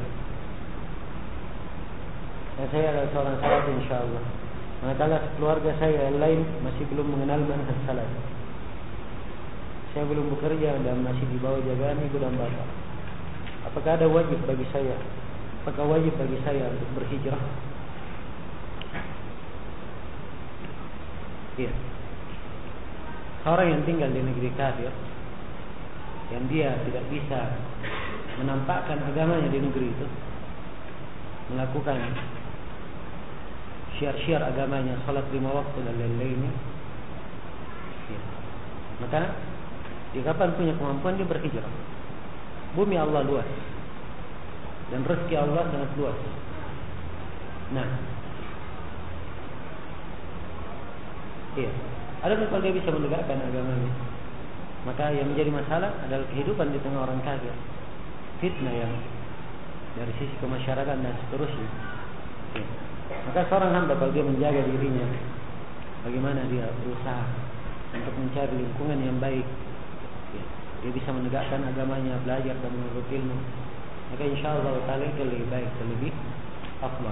dan saya adalah seorang salaf insyaallah. Manakala keluarga saya yang lain masih belum mengenal manhaj salaf. Saya belum bekerja dan masih di bawah jagaan ibu dan bapak. Apakah ada wajib bagi saya? Apakah wajib bagi saya untuk berhijrah? Iya. Orang yang tinggal di negeri kafir, yang dia tidak bisa menampakkan agamanya di negeri itu, melakukan syiar-syiar agamanya, salat lima waktu dan lain-lainnya, ya. Maka di kapan punya kemampuan dia berhijrah. Bumi Allah luas dan rezeki Allah sangat luas. Nah, iya. Adapun kalau dia bisa menegakkan agamanya, maka yang menjadi masalah adalah kehidupan di tengah orang kafir, fitnah yang dari sisi kemasyarakatan dan seterusnya. Ya. Maka seorang hamba kalau dia menjaga dirinya, bagaimana dia berusaha untuk mencari lingkungan yang baik, ya. Dia bisa menegakkan agamanya, belajar dan menuntut ilmu, maka insya Allah taala lebih baik, lebih afdal.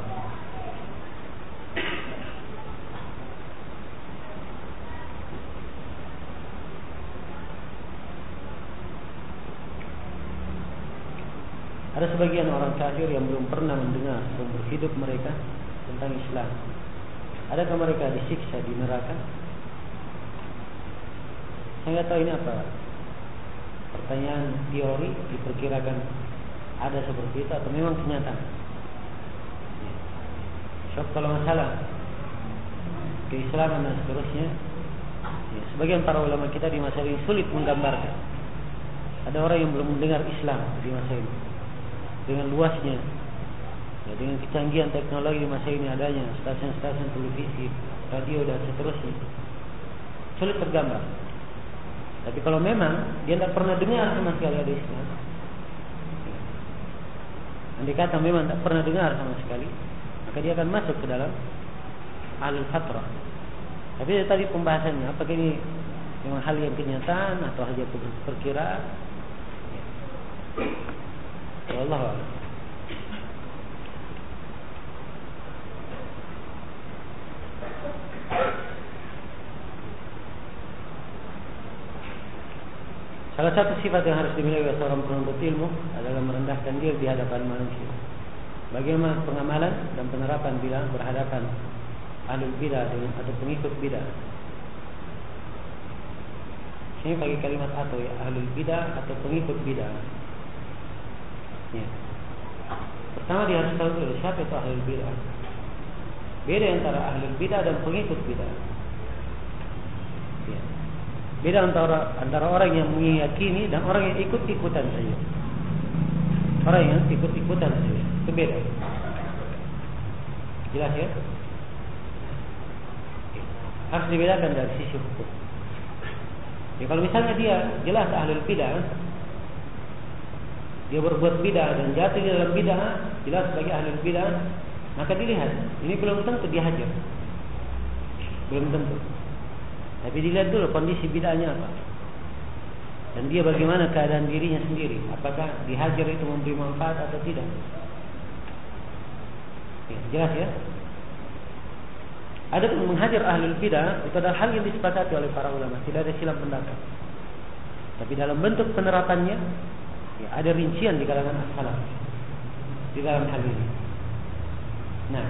Ada sebagian orang kafir yang belum pernah mendengar seumur hidup mereka tentang Islam. Adakah mereka disiksa di neraka? Saya tidak tahu ini apa. Pertanyaan teori, diperkirakan ada seperti itu atau memang kenyataan. So, kalau masalah keislaman dan seterusnya, ya, sebagian para ulama kita di masa ini sulit menggambarkan. Ada orang yang belum mendengar Islam di masa ini. Dengan luasnya, ya, dengan kecanggihan teknologi di masa ini adanya stasiun-stasiun televisi, radio dan seterusnya, sulit tergambar. Tapi kalau memang dia tidak pernah dengar sama sekali ada Islam, andai kata memang tak pernah dengar sama sekali, maka dia akan masuk ke dalam ahlul fatrah. Tapi tadi pembahasannya, apakah ini memang hal yang kenyataan atau hanya perkiraan? Wallahu a'lam. Salah satu sifat yang harus dimiliki oleh seorang penuntut ilmu adalah merendahkan diri di hadapan manusia. Bagaimana pengamalan dan penerapan bila berhadapan ahlul bidah atau pengikut bidah? Ini pakai kalimat atau ya, ahlul bidah atau pengikut bidah. Ya. Pertama dia harus tahu dulu siapa itu ahlul bidah. Beda antara ahlul bidah dan pengikut bidah. Ya. Beda antara antara orang yang meyakini dan orang yang ikut-ikutan saja. Orang yang ikut-ikutan saja itu beda. Jelas ya? Harus dibedakan dari sisi hukum. Ya kalau misalnya dia jelas ahlul bidah, dia berbuat bidah dan jatuh di dalam bidah, jelas sebagai ahlul bidah, maka dilihat. Ini belum tentu dia hajar, belum tentu. Tapi dilihat dulu kondisi bidahnya apa, dan dia bagaimana keadaan dirinya sendiri. Apakah dihajar itu memberi manfaat atau tidak? Ya, jelas ya. Ada pun menghajar ahlul bidah itu adalah hal yang disepakati oleh para ulama, tidak ada silang pendapat. Tapi dalam bentuk penerapannya, ya, ada rincian di kalangan as-salaf di dalam hal ini. Nah,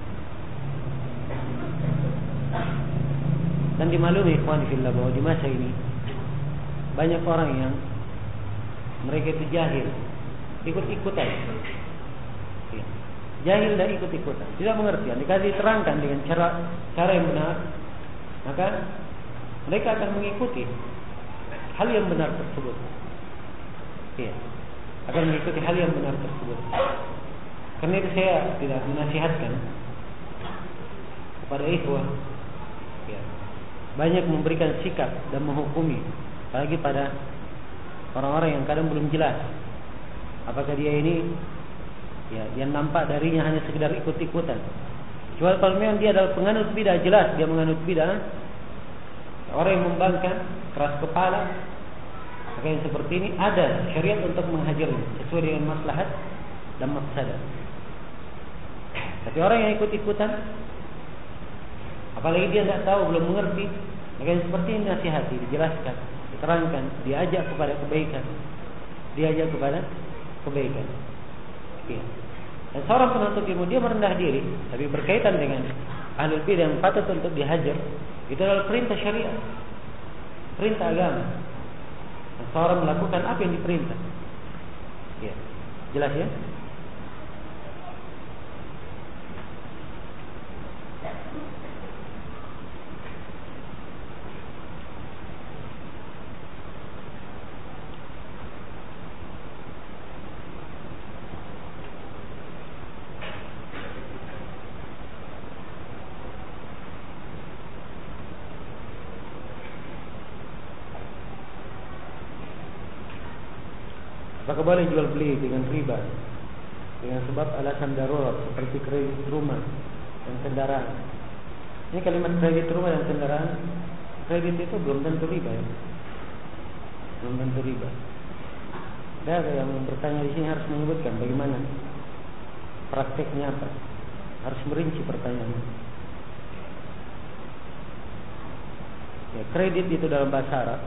dan dimaklumi ikhwan fillah bahwa di masa ini banyak orang yang mereka itu jahil, ikut-ikutan. Ya. Jahil dan ikut-ikutan, tidak mengerti. Dikasih terangkan dengan cara cara yang benar, maka mereka akan mengikuti hal yang benar tersebut. Ya, akan mengikuti hal yang benar tersebut. Karena itu saya tidak menasihatkan kepada ikhwah, ya, banyak memberikan sikap dan menghukumi, apalagi pada orang-orang yang kadang belum jelas apakah dia ini, ya, yang nampak darinya hanya sekedar ikut-ikutan. Kecuali kalau memang dia adalah penganut bidah, jelas dia menganut bidah, orang yang membangkang, keras kepala, maka yang seperti ini ada syariat untuk menghajarnya sesuai dengan maslahat dan mafsadah. Tapi orang yang ikut-ikutan, apalagi dia tidak tahu, belum mengerti, maka yang seperti ini nasihati, dijelaskan, diterangkan, diajak kepada kebaikan, diajak kepada kebaikan. Ya. Dan seorang penuntut ilmu dia merendah diri, tapi berkaitan dengan ahlul bidah yang patut untuk dihajar, itu adalah perintah syariat, perintah agama. Dan seorang melakukan apa yang diperintah. Ya. Jelas ya? Apakah boleh jual beli dengan riba dengan sebab alasan darurat seperti kredit rumah dan kendaraan? Ini kalimat kredit rumah dan kendaraan, kredit itu belum tentu riba, ya? Belum tentu riba. Ada yang bertanya di sini harus menyebutkan bagaimana prakteknya apa, harus merinci pertanyaannya. Ya, kredit itu dalam bahasa Arab.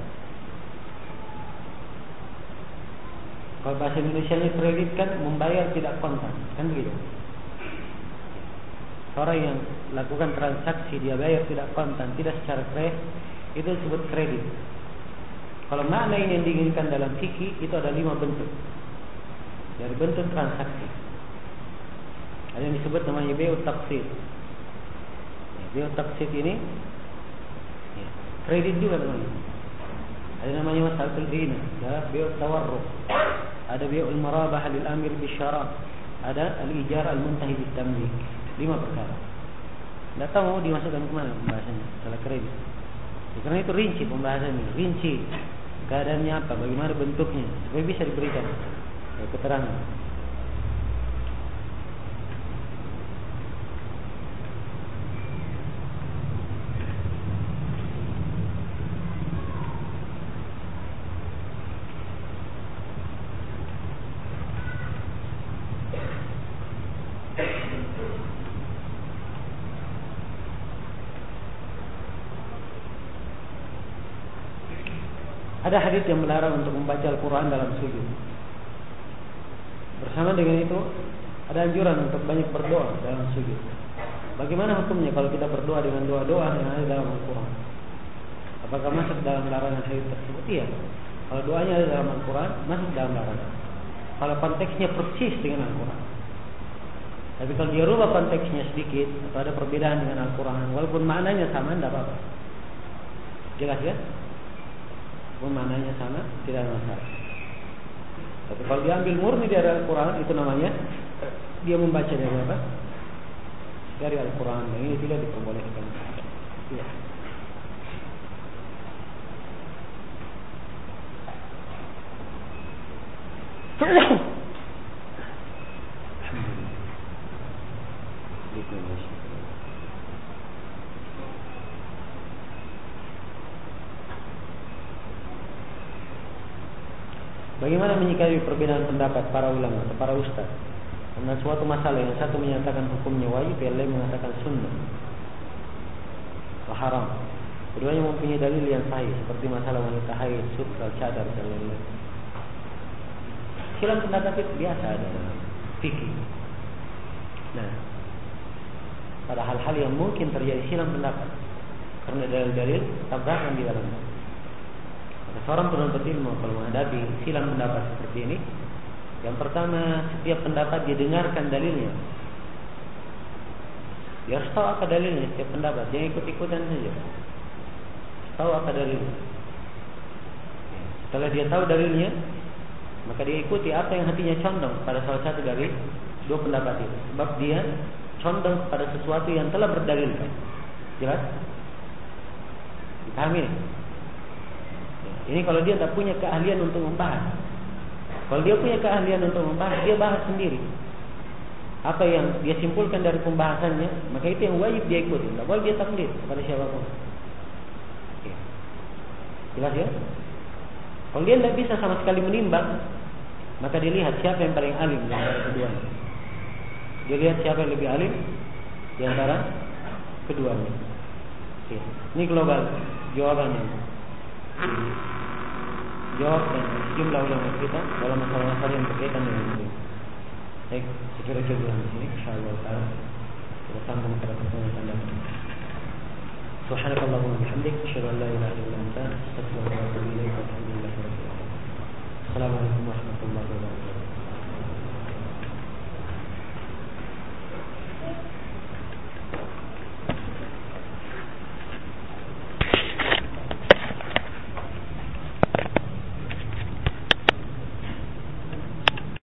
Kalau bahasa Indonesia-nya kredit kan membayar tidak kontan, kan begitu. Orang yang lakukan transaksi dia bayar tidak kontan, tidak secara cash, itu disebut kredit. Kalau makna ini yang diinginkan dalam fikih, itu ada lima bentuk dari bentuk transaksi. Ada yang disebut namanya bai'ut taqsid. Ya, bai'ut taqsid ini ya, kredit juga namanya. Ada namanya masalah dina, ya, bai'ut tawarruk. Ada bai'ul marabah lil amir bisyara, ada al-ijar al-muntahi bitamlik. Lima perkara. Tidak tahu mau dimasukkan ke mana pembahasannya setelah kredit. Ya, karena itu rinci pembahasannya, rinci keadaannya apa, bagaimana bentuknya, supaya bisa diberikan ya, keterangan. Ada hadis yang melarang untuk membaca Al-Quran dalam sujud. Bersama dengan itu ada anjuran untuk banyak berdoa dalam sujud. Bagaimana hukumnya kalau kita berdoa dengan doa-doa yang ada dalam Al-Quran? Apakah masuk dalam larangan hadis tersebut? Iya. Kalau doanya ada dalam Al-Quran, masuk dalam larangan. Kalau konteksnya persis dengan Al-Quran. Tapi kalau dia rubah konteksnya sedikit atau ada perbedaan dengan Al-Quran, walaupun maknanya sama, tidak apa-apa. Jelas ya? Walaupun maknanya sama, tidak ada masalah. Tapi kalau diambil murni dari Al-Quran, itu namanya dia membaca dari apa? Dari Al-Quran. Dan ini tidak diperbolehkan. Ya. Bagaimana menyikapi perbedaan pendapat para ulama atau para ustaz tentang suatu masalah yang satu menyatakan hukumnya wajib, yang lain mengatakan sunnah atau haram. Keduanya mempunyai dalil yang sahih seperti masalah wanita haid, sutra, cadar dan lain-lain. Silang pendapat itu biasa ada dalam fikih. Nah, pada hal-hal yang mungkin terjadi silang pendapat karena dalil-dalil tabrakan di dalamnya. Seorang penuntut ilmu kalau menghadapi silang pendapat seperti ini, yang pertama, setiap pendapat dia dengarkan dalilnya. Dia harus tahu apa dalilnya setiap pendapat, jangan ikut-ikutan saja. Tahu apa dalilnya. Setelah dia tahu dalilnya, maka dia ikuti apa yang hatinya condong pada salah satu dari dua pendapat itu. Sebab dia condong pada sesuatu yang telah berdalilkan. Jelas? Dipahami? Ini kalau dia tak punya keahlian untuk membahas. Kalau dia punya keahlian untuk membahas, dia bahas sendiri. Apa yang dia simpulkan dari pembahasannya, maka itu yang wajib dia ikuti. Tidak boleh dia taklid kepada siapapun. Jelas ya? Kalau dia tidak bisa sama sekali menimbang, maka dilihat siapa yang paling alim di antara keduanya. Dia lihat siapa yang lebih alim di antara keduanya. Oke. Ini global jawabannya. Jawab dan sejumlah ulama kita dalam masalah-masalah yang berkaitan dengan itu. Baik, segera coba di sini. Insyaallah taala kita sambung pada pertemuan yang akan datang. Subhanakallahumma wa bihamdik, asyhadu an la ilaha illa anta, astaghfiruka wa atubu ilaik. Alhamdulillahirabbil alamin. Assalamualaikum warahmatullahi wabarakatuh.